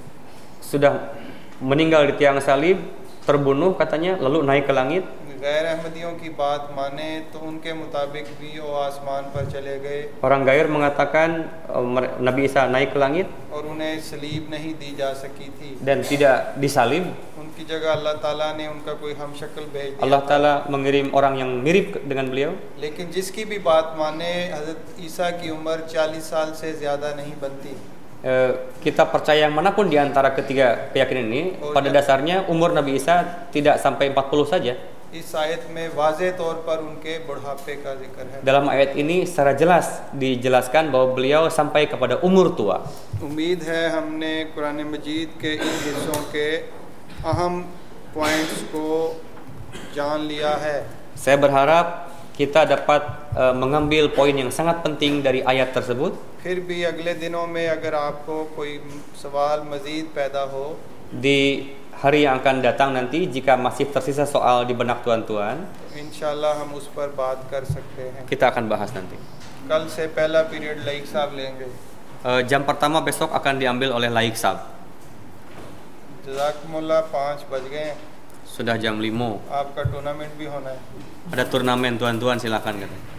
sudah meninggal di tiang salib, terbunuh katanya, lalu naik ke langit. गैर अहमदियों की बात माने तो उनके मुताबिक भी वो आसमान पर चले गए। Orang Gair mengatakan uh, Nabi Isa naik ke langit और उन्हें सलीब नहीं दी जा सकी थी। dan tidak disalib. उनकी जगह अल्लाह ताला ने उनका कोई हमशक्ल भेज दिया। Allah Ta'ala mengirim orang yang mirip dengan beliau. लेकिन जिसकी भी बात माने हज़रत ईसा की उम्र चालीस साल से ज़्यादा नहीं बनती। Uh, kita percaya yang manapun di antara ketiga keyakinan ini, Oh, pada ya. dasarnya umur Nabi Isa tidak sampai empat puluh saja. इस आयत में वाज़े तौर पर उनके बुढ़ापे का जिक्र है। Dalam ayat ini secara jelas dijelaskan bahwa beliau sampai kepada umur tua. उम्मीद है हमने कुरान मजीद के इन हिस्सों के अहम पॉइंट्स को जान लिया है। Saya berharap kita dapat uh, mengambil poin yang sangat penting dari ayat tersebut. फिर भी अगले दिनों में अगर आपको कोई सवाल मज़ीद पैदा हो, Di hari yang akan datang nanti jika masih tersisa soal di benak tuan-tuan, इंशाल्लाह हम उस पर बात कर सकते हैं। kita akan bahas nanti. कल से पहला पीरियड लाइक साहब लेंगे। Uh, jam pertama besok akan diambil oleh Laik Sab. जज़ाकुमुल्लाह, पाँच बज गए हैं। Sudah jam lima. आपका टूर्नामेंट भी होना है। Ada turnamen tuan-tuan, silakan katanya.